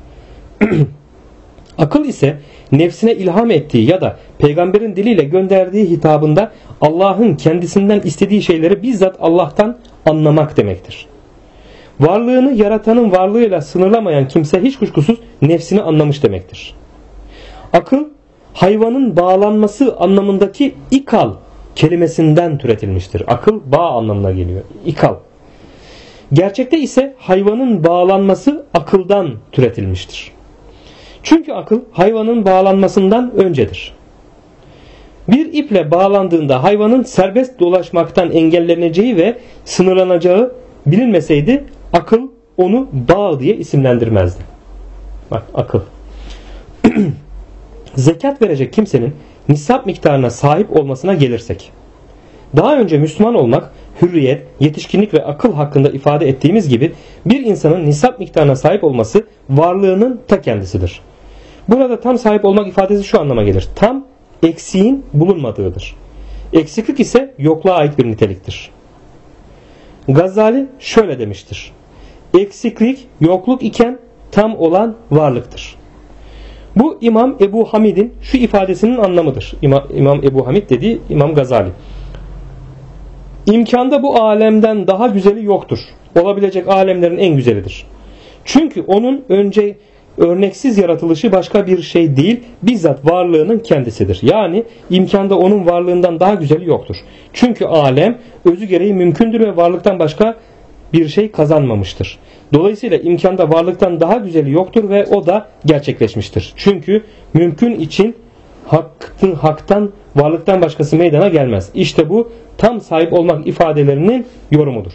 Akıl ise nefsine ilham ettiği ya da peygamberin diliyle gönderdiği hitabında Allah'ın kendisinden istediği şeyleri bizzat Allah'tan anlamak demektir. Varlığını yaratanın varlığıyla sınırlamayan kimse hiç kuşkusuz nefsini anlamış demektir. Akıl hayvanın bağlanması anlamındaki ikal kelimesinden türetilmiştir. Akıl bağ anlamına geliyor. İkal. Gerçekte ise hayvanın bağlanması akıldan türetilmiştir. Çünkü akıl hayvanın bağlanmasından öncedir. Bir iple bağlandığında hayvanın serbest dolaşmaktan engelleneceği ve sınırlanacağı bilinmeseydi akıl onu bağ diye isimlendirmezdi. Bak, akıl. Zekat verecek kimsenin nisap miktarına sahip olmasına gelirsek, daha önce Müslüman olmak, hürriyet, yetişkinlik ve akıl hakkında ifade ettiğimiz gibi bir insanın nisap miktarına sahip olması varlığının ta kendisidir. Burada tam sahip olmak ifadesi şu anlama gelir: tam eksiğin bulunmadığıdır. Eksiklik ise yokluğa ait bir niteliktir. Gazali şöyle demiştir: eksiklik yokluk iken tam olan varlıktır. Bu İmam Ebu Hamid'in şu ifadesinin anlamıdır. İmam Ebu Hamid dediği İmam Gazali. İmkanda bu alemden daha güzeli yoktur. Olabilecek alemlerin en güzelidir. Çünkü onun önce örneksiz yaratılışı başka bir şey değil, bizzat varlığının kendisidir. Yani imkanda onun varlığından daha güzeli yoktur. Çünkü alem özü gereği mümkündür ve varlıktan başka bir şey kazanmamıştır. Dolayısıyla imkanda varlıktan daha güzeli yoktur ve o da gerçekleşmiştir. Çünkü mümkün için haktan, varlıktan başkası meydana gelmez. İşte bu tam sahip olmak ifadelerinin yorumudur.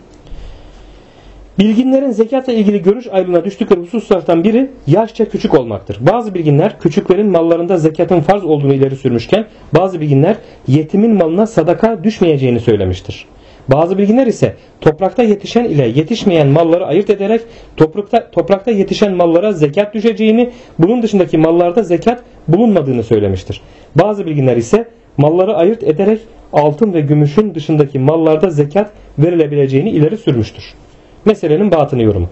Bilginlerin zekatla ilgili görüş ayrılığına düştükleri hususlardan biri yaşça küçük olmaktır. Bazı bilginler küçüklerin mallarında zekatın farz olduğunu ileri sürmüşken bazı bilginler yetimin malına sadaka düşmeyeceğini söylemiştir. Bazı bilginler ise toprakta yetişen ile yetişmeyen malları ayırt ederek toprakta yetişen mallara zekat düşeceğini, bunun dışındaki mallarda zekat bulunmadığını söylemiştir. Bazı bilginler ise malları ayırt ederek altın ve gümüşün dışındaki mallarda zekat verilebileceğini ileri sürmüştür. Meselenin batını yorumu.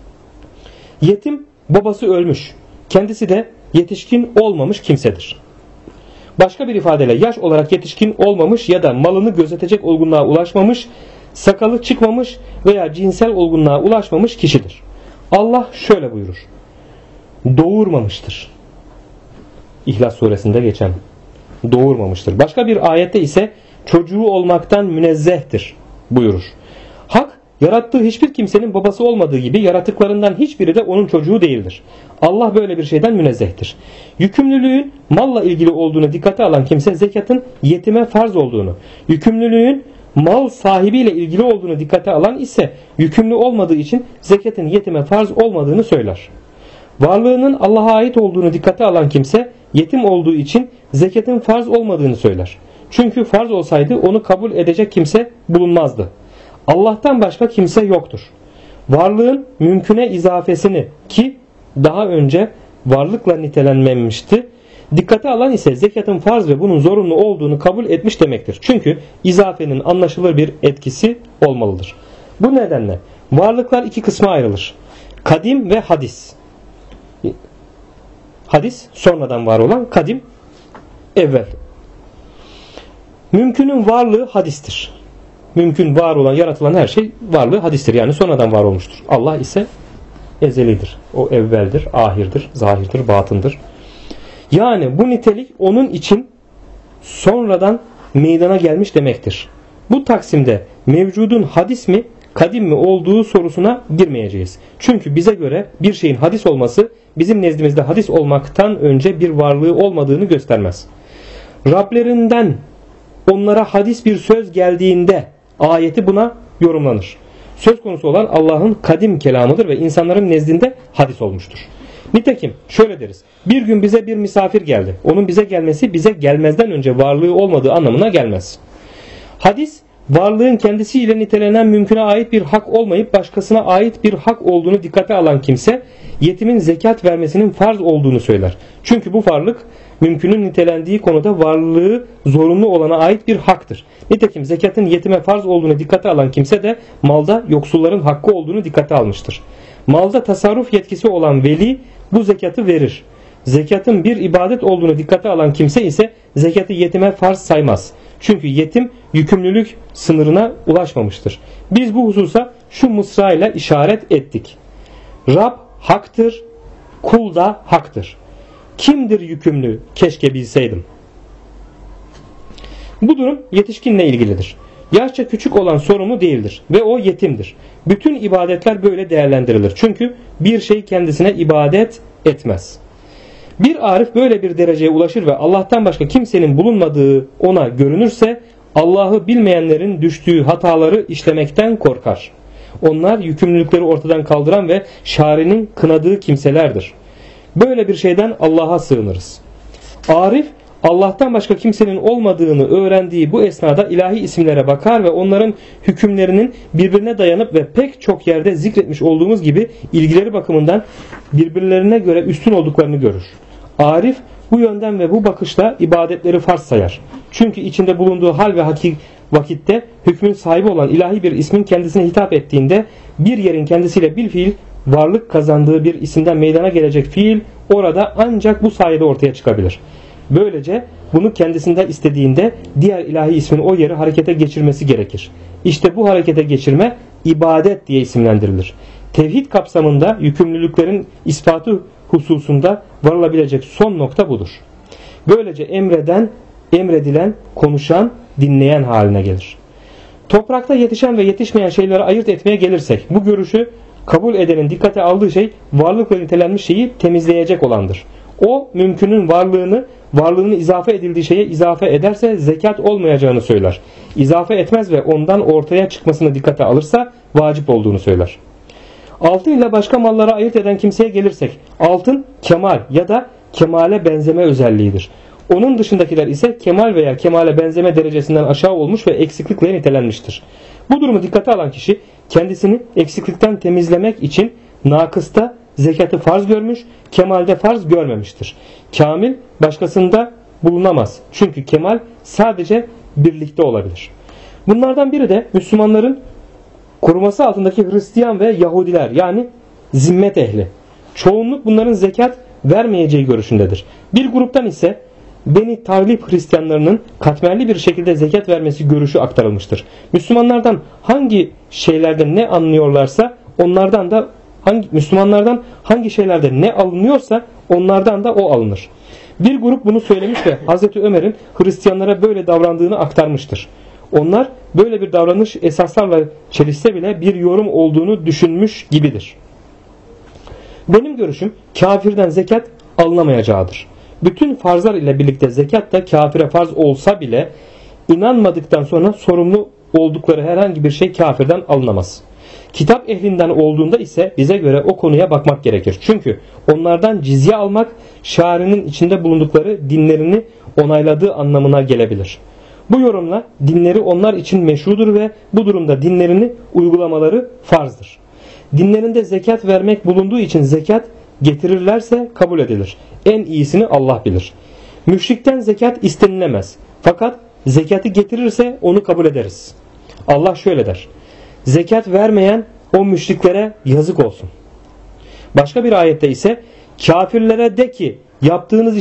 Yetim babası ölmüş, kendisi de yetişkin olmamış kimsedir. Başka bir ifadeyle yaş olarak yetişkin olmamış ya da malını gözetecek olgunluğa ulaşmamış, sakalı çıkmamış veya cinsel olgunluğa ulaşmamış kişidir. Allah şöyle buyurur: doğurmamıştır. İhlas suresinde geçen doğurmamıştır. Başka bir ayette ise çocuğu olmaktan münezzehtir buyurur. Hak yarattığı hiçbir kimsenin babası olmadığı gibi yaratıklarından hiçbiri de onun çocuğu değildir. Allah böyle bir şeyden münezzehtir. Yükümlülüğün malla ilgili olduğunu dikkate alan kimse zekatın yetime farz olduğunu, yükümlülüğün mal sahibiyle ilgili olduğunu dikkate alan ise yükümlü olmadığı için zekatın yetime farz olmadığını söyler. Varlığının Allah'a ait olduğunu dikkate alan kimse yetim olduğu için zekatın farz olmadığını söyler. Çünkü farz olsaydı onu kabul edecek kimse bulunmazdı. Allah'tan başka kimse yoktur. Varlığın mümküne izafesini, ki daha önce varlıkla nitelenmemişti, dikkate alan ise zekatın farz ve bunun zorunlu olduğunu kabul etmiş demektir. Çünkü izafenin anlaşılır bir etkisi olmalıdır. Bu nedenle varlıklar iki kısma ayrılır: kadim ve hadis. Hadis sonradan var olan, kadim evvel. Mümkünün varlığı hadistir. Mümkün, var olan, yaratılan her şey varlığı hadistir. Yani sonradan var olmuştur. Allah ise ezelidir. O evveldir, ahirdir, zahirdir, batındır. Yani bu nitelik onun için sonradan meydana gelmiş demektir. Bu taksimde mevcudun hadis mi, kadim mi olduğu sorusuna girmeyeceğiz. Çünkü bize göre bir şeyin hadis olması bizim nezdimizde hadis olmaktan önce bir varlığı olmadığını göstermez. Rablerinden onlara hadis bir söz geldiğinde ayeti buna yorumlanır. Söz konusu olan Allah'ın kadim kelamıdır ve insanların nezdinde hadis olmuştur. Nitekim şöyle deriz: bir gün bize bir misafir geldi. Onun bize gelmesi bize gelmezden önce varlığı olmadığı anlamına gelmez. Hadis, varlığın kendisiyle nitelenen mümküne ait bir hak olmayıp başkasına ait bir hak olduğunu dikkate alan kimse yetimin zekat vermesinin farz olduğunu söyler. Çünkü bu varlık mümkünün nitelendiği konuda varlığı zorunlu olana ait bir haktır. Nitekim zekatın yetime farz olduğunu dikkate alan kimse de malda yoksulların hakkı olduğunu dikkate almıştır. Malda tasarruf yetkisi olan veli bu zekatı verir. Zekatın bir ibadet olduğunu dikkate alan kimse ise zekatı yetime farz saymaz. Çünkü yetim yükümlülük sınırına ulaşmamıştır. Biz bu hususa şu mısrayla işaret ettik: Rab haktır, kul da haktır. Kimdir yükümlü? Keşke bilseydim. Bu durum yetişkinle ilgilidir. Yaşça küçük olan sorumlu değildir ve o yetimdir. Bütün ibadetler böyle değerlendirilir. Çünkü bir şey kendisine ibadet etmez. Bir arif böyle bir dereceye ulaşır ve Allah'tan başka kimsenin bulunmadığı ona görünürse Allah'ı bilmeyenlerin düştüğü hataları işlemekten korkar. Onlar yükümlülükleri ortadan kaldıran ve şari'nin kınadığı kimselerdir. Böyle bir şeyden Allah'a sığınırız. Arif Allah'tan başka kimsenin olmadığını öğrendiği bu esnada ilahi isimlere bakar ve onların hükümlerinin birbirine dayanıp ve pek çok yerde zikretmiş olduğumuz gibi ilgileri bakımından birbirlerine göre üstün olduklarını görür. Arif bu yönden ve bu bakışla ibadetleri farz sayar. Çünkü içinde bulunduğu hal ve vakitte hükmün sahibi olan ilahi bir ismin kendisine hitap ettiğinde bir yerin kendisiyle bilfiil varlık kazandığı bir isimden meydana gelecek fiil orada ancak bu sayede ortaya çıkabilir. Böylece bunu kendisinden istediğinde diğer ilahi ismin o yeri harekete geçirmesi gerekir. İşte bu harekete geçirme ibadet diye isimlendirilir. Tevhid kapsamında yükümlülüklerin ispatı hususunda varılabilecek son nokta budur. Böylece emreden, emredilen, konuşan, dinleyen haline gelir. Toprakta yetişen ve yetişmeyen şeyleri ayırt etmeye gelirsek bu görüşü kabul edenin dikkate aldığı şey varlıkla nitelenmiş şeyi temizleyecek olandır. O mümkünün varlığının izafe edildiği şeye izafe ederse zekat olmayacağını söyler. İzafe etmez ve ondan ortaya çıkmasını dikkate alırsa vacip olduğunu söyler. Altın ile başka mallara ayırt eden kimseye gelirsek altın kemal ya da kemale benzeme özelliğidir. Onun dışındakiler ise kemal veya kemale benzeme derecesinden aşağı olmuş ve eksiklikle nitelenmiştir. Bu durumu dikkate alan kişi kendisini eksiklikten temizlemek için nakısta zekatı farz görmüş, kemalde farz görmemiştir. Kamil başkasında bulunamaz. Çünkü kemal sadece birlikte olabilir. Bunlardan biri de Müslümanların koruması altındaki Hristiyan ve Yahudiler yani zimmet ehli. Çoğunluk bunların zekat vermeyeceği görüşündedir. Bir gruptan ise Beni Taglib Hristiyanlarının katmerli bir şekilde zekat vermesi görüşü aktarılmıştır. Müslümanlardan hangi şeylerde ne anlıyorlarsa onlardan da Müslümanlardan hangi şeylerde ne alınıyorsa onlardan da o alınır. Bir grup bunu söylemiş ve Hazreti Ömer'in Hristiyanlara böyle davrandığını aktarmıştır. Onlar böyle bir davranış esaslarla çelişse bile bir yorum olduğunu düşünmüş gibidir. Benim görüşüm kafirden zekat alınamayacağıdır. Bütün farzlar ile birlikte zekat da kafire farz olsa bile inanmadıktan sonra sorumlu oldukları herhangi bir şey kafirden alınamaz. Kitap ehlinden olduğunda ise bize göre o konuya bakmak gerekir. Çünkü onlardan cizye almak şari'nin içinde bulundukları dinlerini onayladığı anlamına gelebilir. Bu yorumla dinleri onlar için meşrudur ve bu durumda dinlerini uygulamaları farzdır. Dinlerinde zekat vermek bulunduğu için zekat getirirlerse kabul edilir. En iyisini Allah bilir. Müşrikten zekat istenilemez. Fakat zekatı getirirse onu kabul ederiz. Allah şöyle der: zekat vermeyen o müşriklere yazık olsun. Başka bir ayette ise kafirlere de ki yaptığınız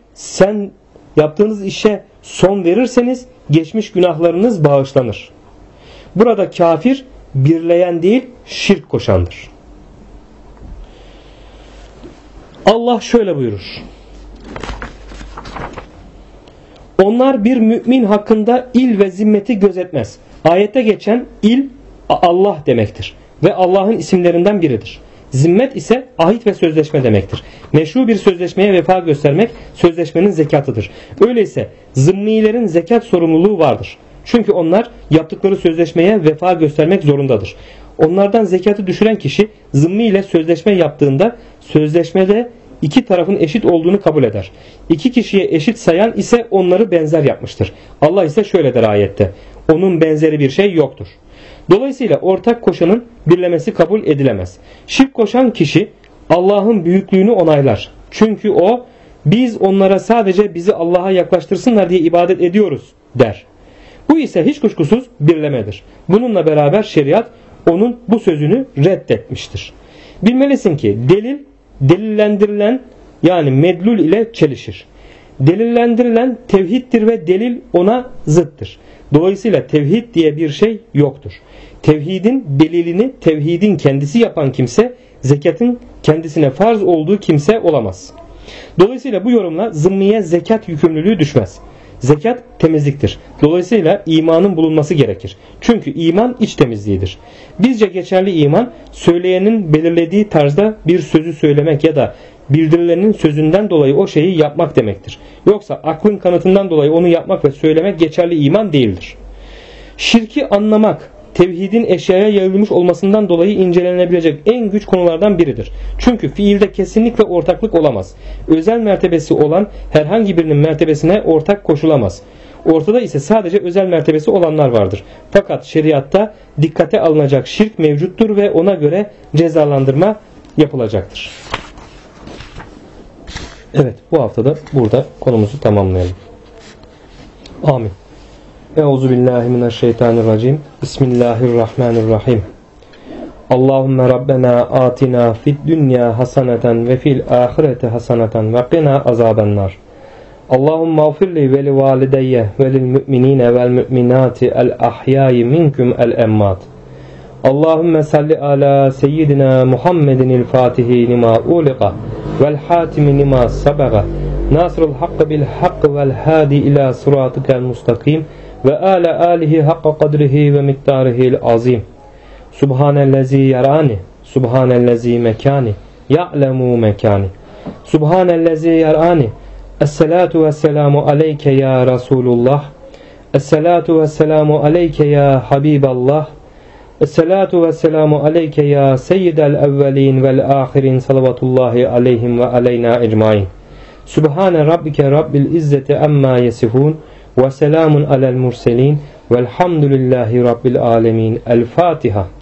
işe son verirseniz geçmiş günahlarınız bağışlanır. Burada kafir birleyen değil şirk koşandır. Allah şöyle buyurur: onlar bir mümin hakkında il ve zimmeti gözetmez. Ayette geçen il Allah demektir ve Allah'ın isimlerinden biridir. Zimmet ise ahit ve sözleşme demektir. Meşru bir sözleşmeye vefa göstermek sözleşmenin zekatıdır. Öyleyse zımmilerin zekat sorumluluğu vardır. Çünkü onlar yaptıkları sözleşmeye vefa göstermek zorundadır. Onlardan zekatı düşüren kişi zımmi ile sözleşme yaptığında sözleşmede iki tarafın eşit olduğunu kabul eder. İki kişiye eşit sayan ise onları benzer yapmıştır. Allah ise şöyle der ayette: onun benzeri bir şey yoktur. Dolayısıyla ortak koşanın birlemesi kabul edilemez. Şirk koşan kişi Allah'ın büyüklüğünü onaylar. Çünkü o biz onlara sadece bizi Allah'a yaklaştırsınlar diye ibadet ediyoruz der. Bu ise hiç kuşkusuz birlemedir. Bununla beraber şeriat onun bu sözünü reddetmiştir. Bilmelisin ki delillendirilen yani medlul ile çelişir. Delillendirilen tevhiddir ve delil ona zıttır. Dolayısıyla tevhid diye bir şey yoktur. Tevhidin delilini tevhidin kendisi yapan kimse zekatın kendisine farz olduğu kimse olamaz. Dolayısıyla bu yorumla zımmiye zekat yükümlülüğü düşmez. Zekat temizliktir. Dolayısıyla imanın bulunması gerekir. Çünkü iman iç temizliğidir. Bizce geçerli iman, söyleyenin belirlediği tarzda bir sözü söylemek ya da bildirilenin sözünden dolayı o şeyi yapmak demektir. Yoksa aklın kanıtından dolayı onu yapmak ve söylemek geçerli iman değildir. Şirki anlamak, tevhidin eşyaya yayılmış olmasından dolayı incelenebilecek en güç konulardan biridir. Çünkü fiilde kesinlikle ortaklık olamaz. Özel mertebesi olan herhangi birinin mertebesine ortak koşulamaz. Ortada ise sadece özel mertebesi olanlar vardır. Fakat şeriatta dikkate alınacak şirk mevcuttur ve ona göre cezalandırma yapılacaktır. Evet, bu haftada burada konumuzu tamamlayalım. Amin. Euzubillahimineşşeytanirracim. Bismillahirrahmanirrahim. Allahümme Rabbena atina fid dünya haseneten ve fil ahireti haseneten ve qina azabennar. Allahümme ağfirli ve li valideyye ve lil müminine vel müminati el ahyayi minkum el emmat. Allahümme salli ala seyyidina Muhammedin fatihi lima uliqa vel hatimi lima sabaga nasrul hakkı bil hakkı vel hadi ila sıratıkel mustakim ve alihi hakka kadrihi ve miktarihil azim. Subhanellezi yarani, subhanellezi mekani, ya'lemu mekani. Subhanellezi yarani. Esselatu vesselamu aleyke ya Resulullah. Esselatu vesselamu aleyke ya Habiballah. Esselatu vesselamu aleyke ya seyyidel evvelin vel ahirin salavatullahi aleyhim ve aleyna ecmain. Subhane rabbike rabbil izzeti amma yesifun ve selamun alel murselin velhamdülillahi rabbil alemin. El Fatiha.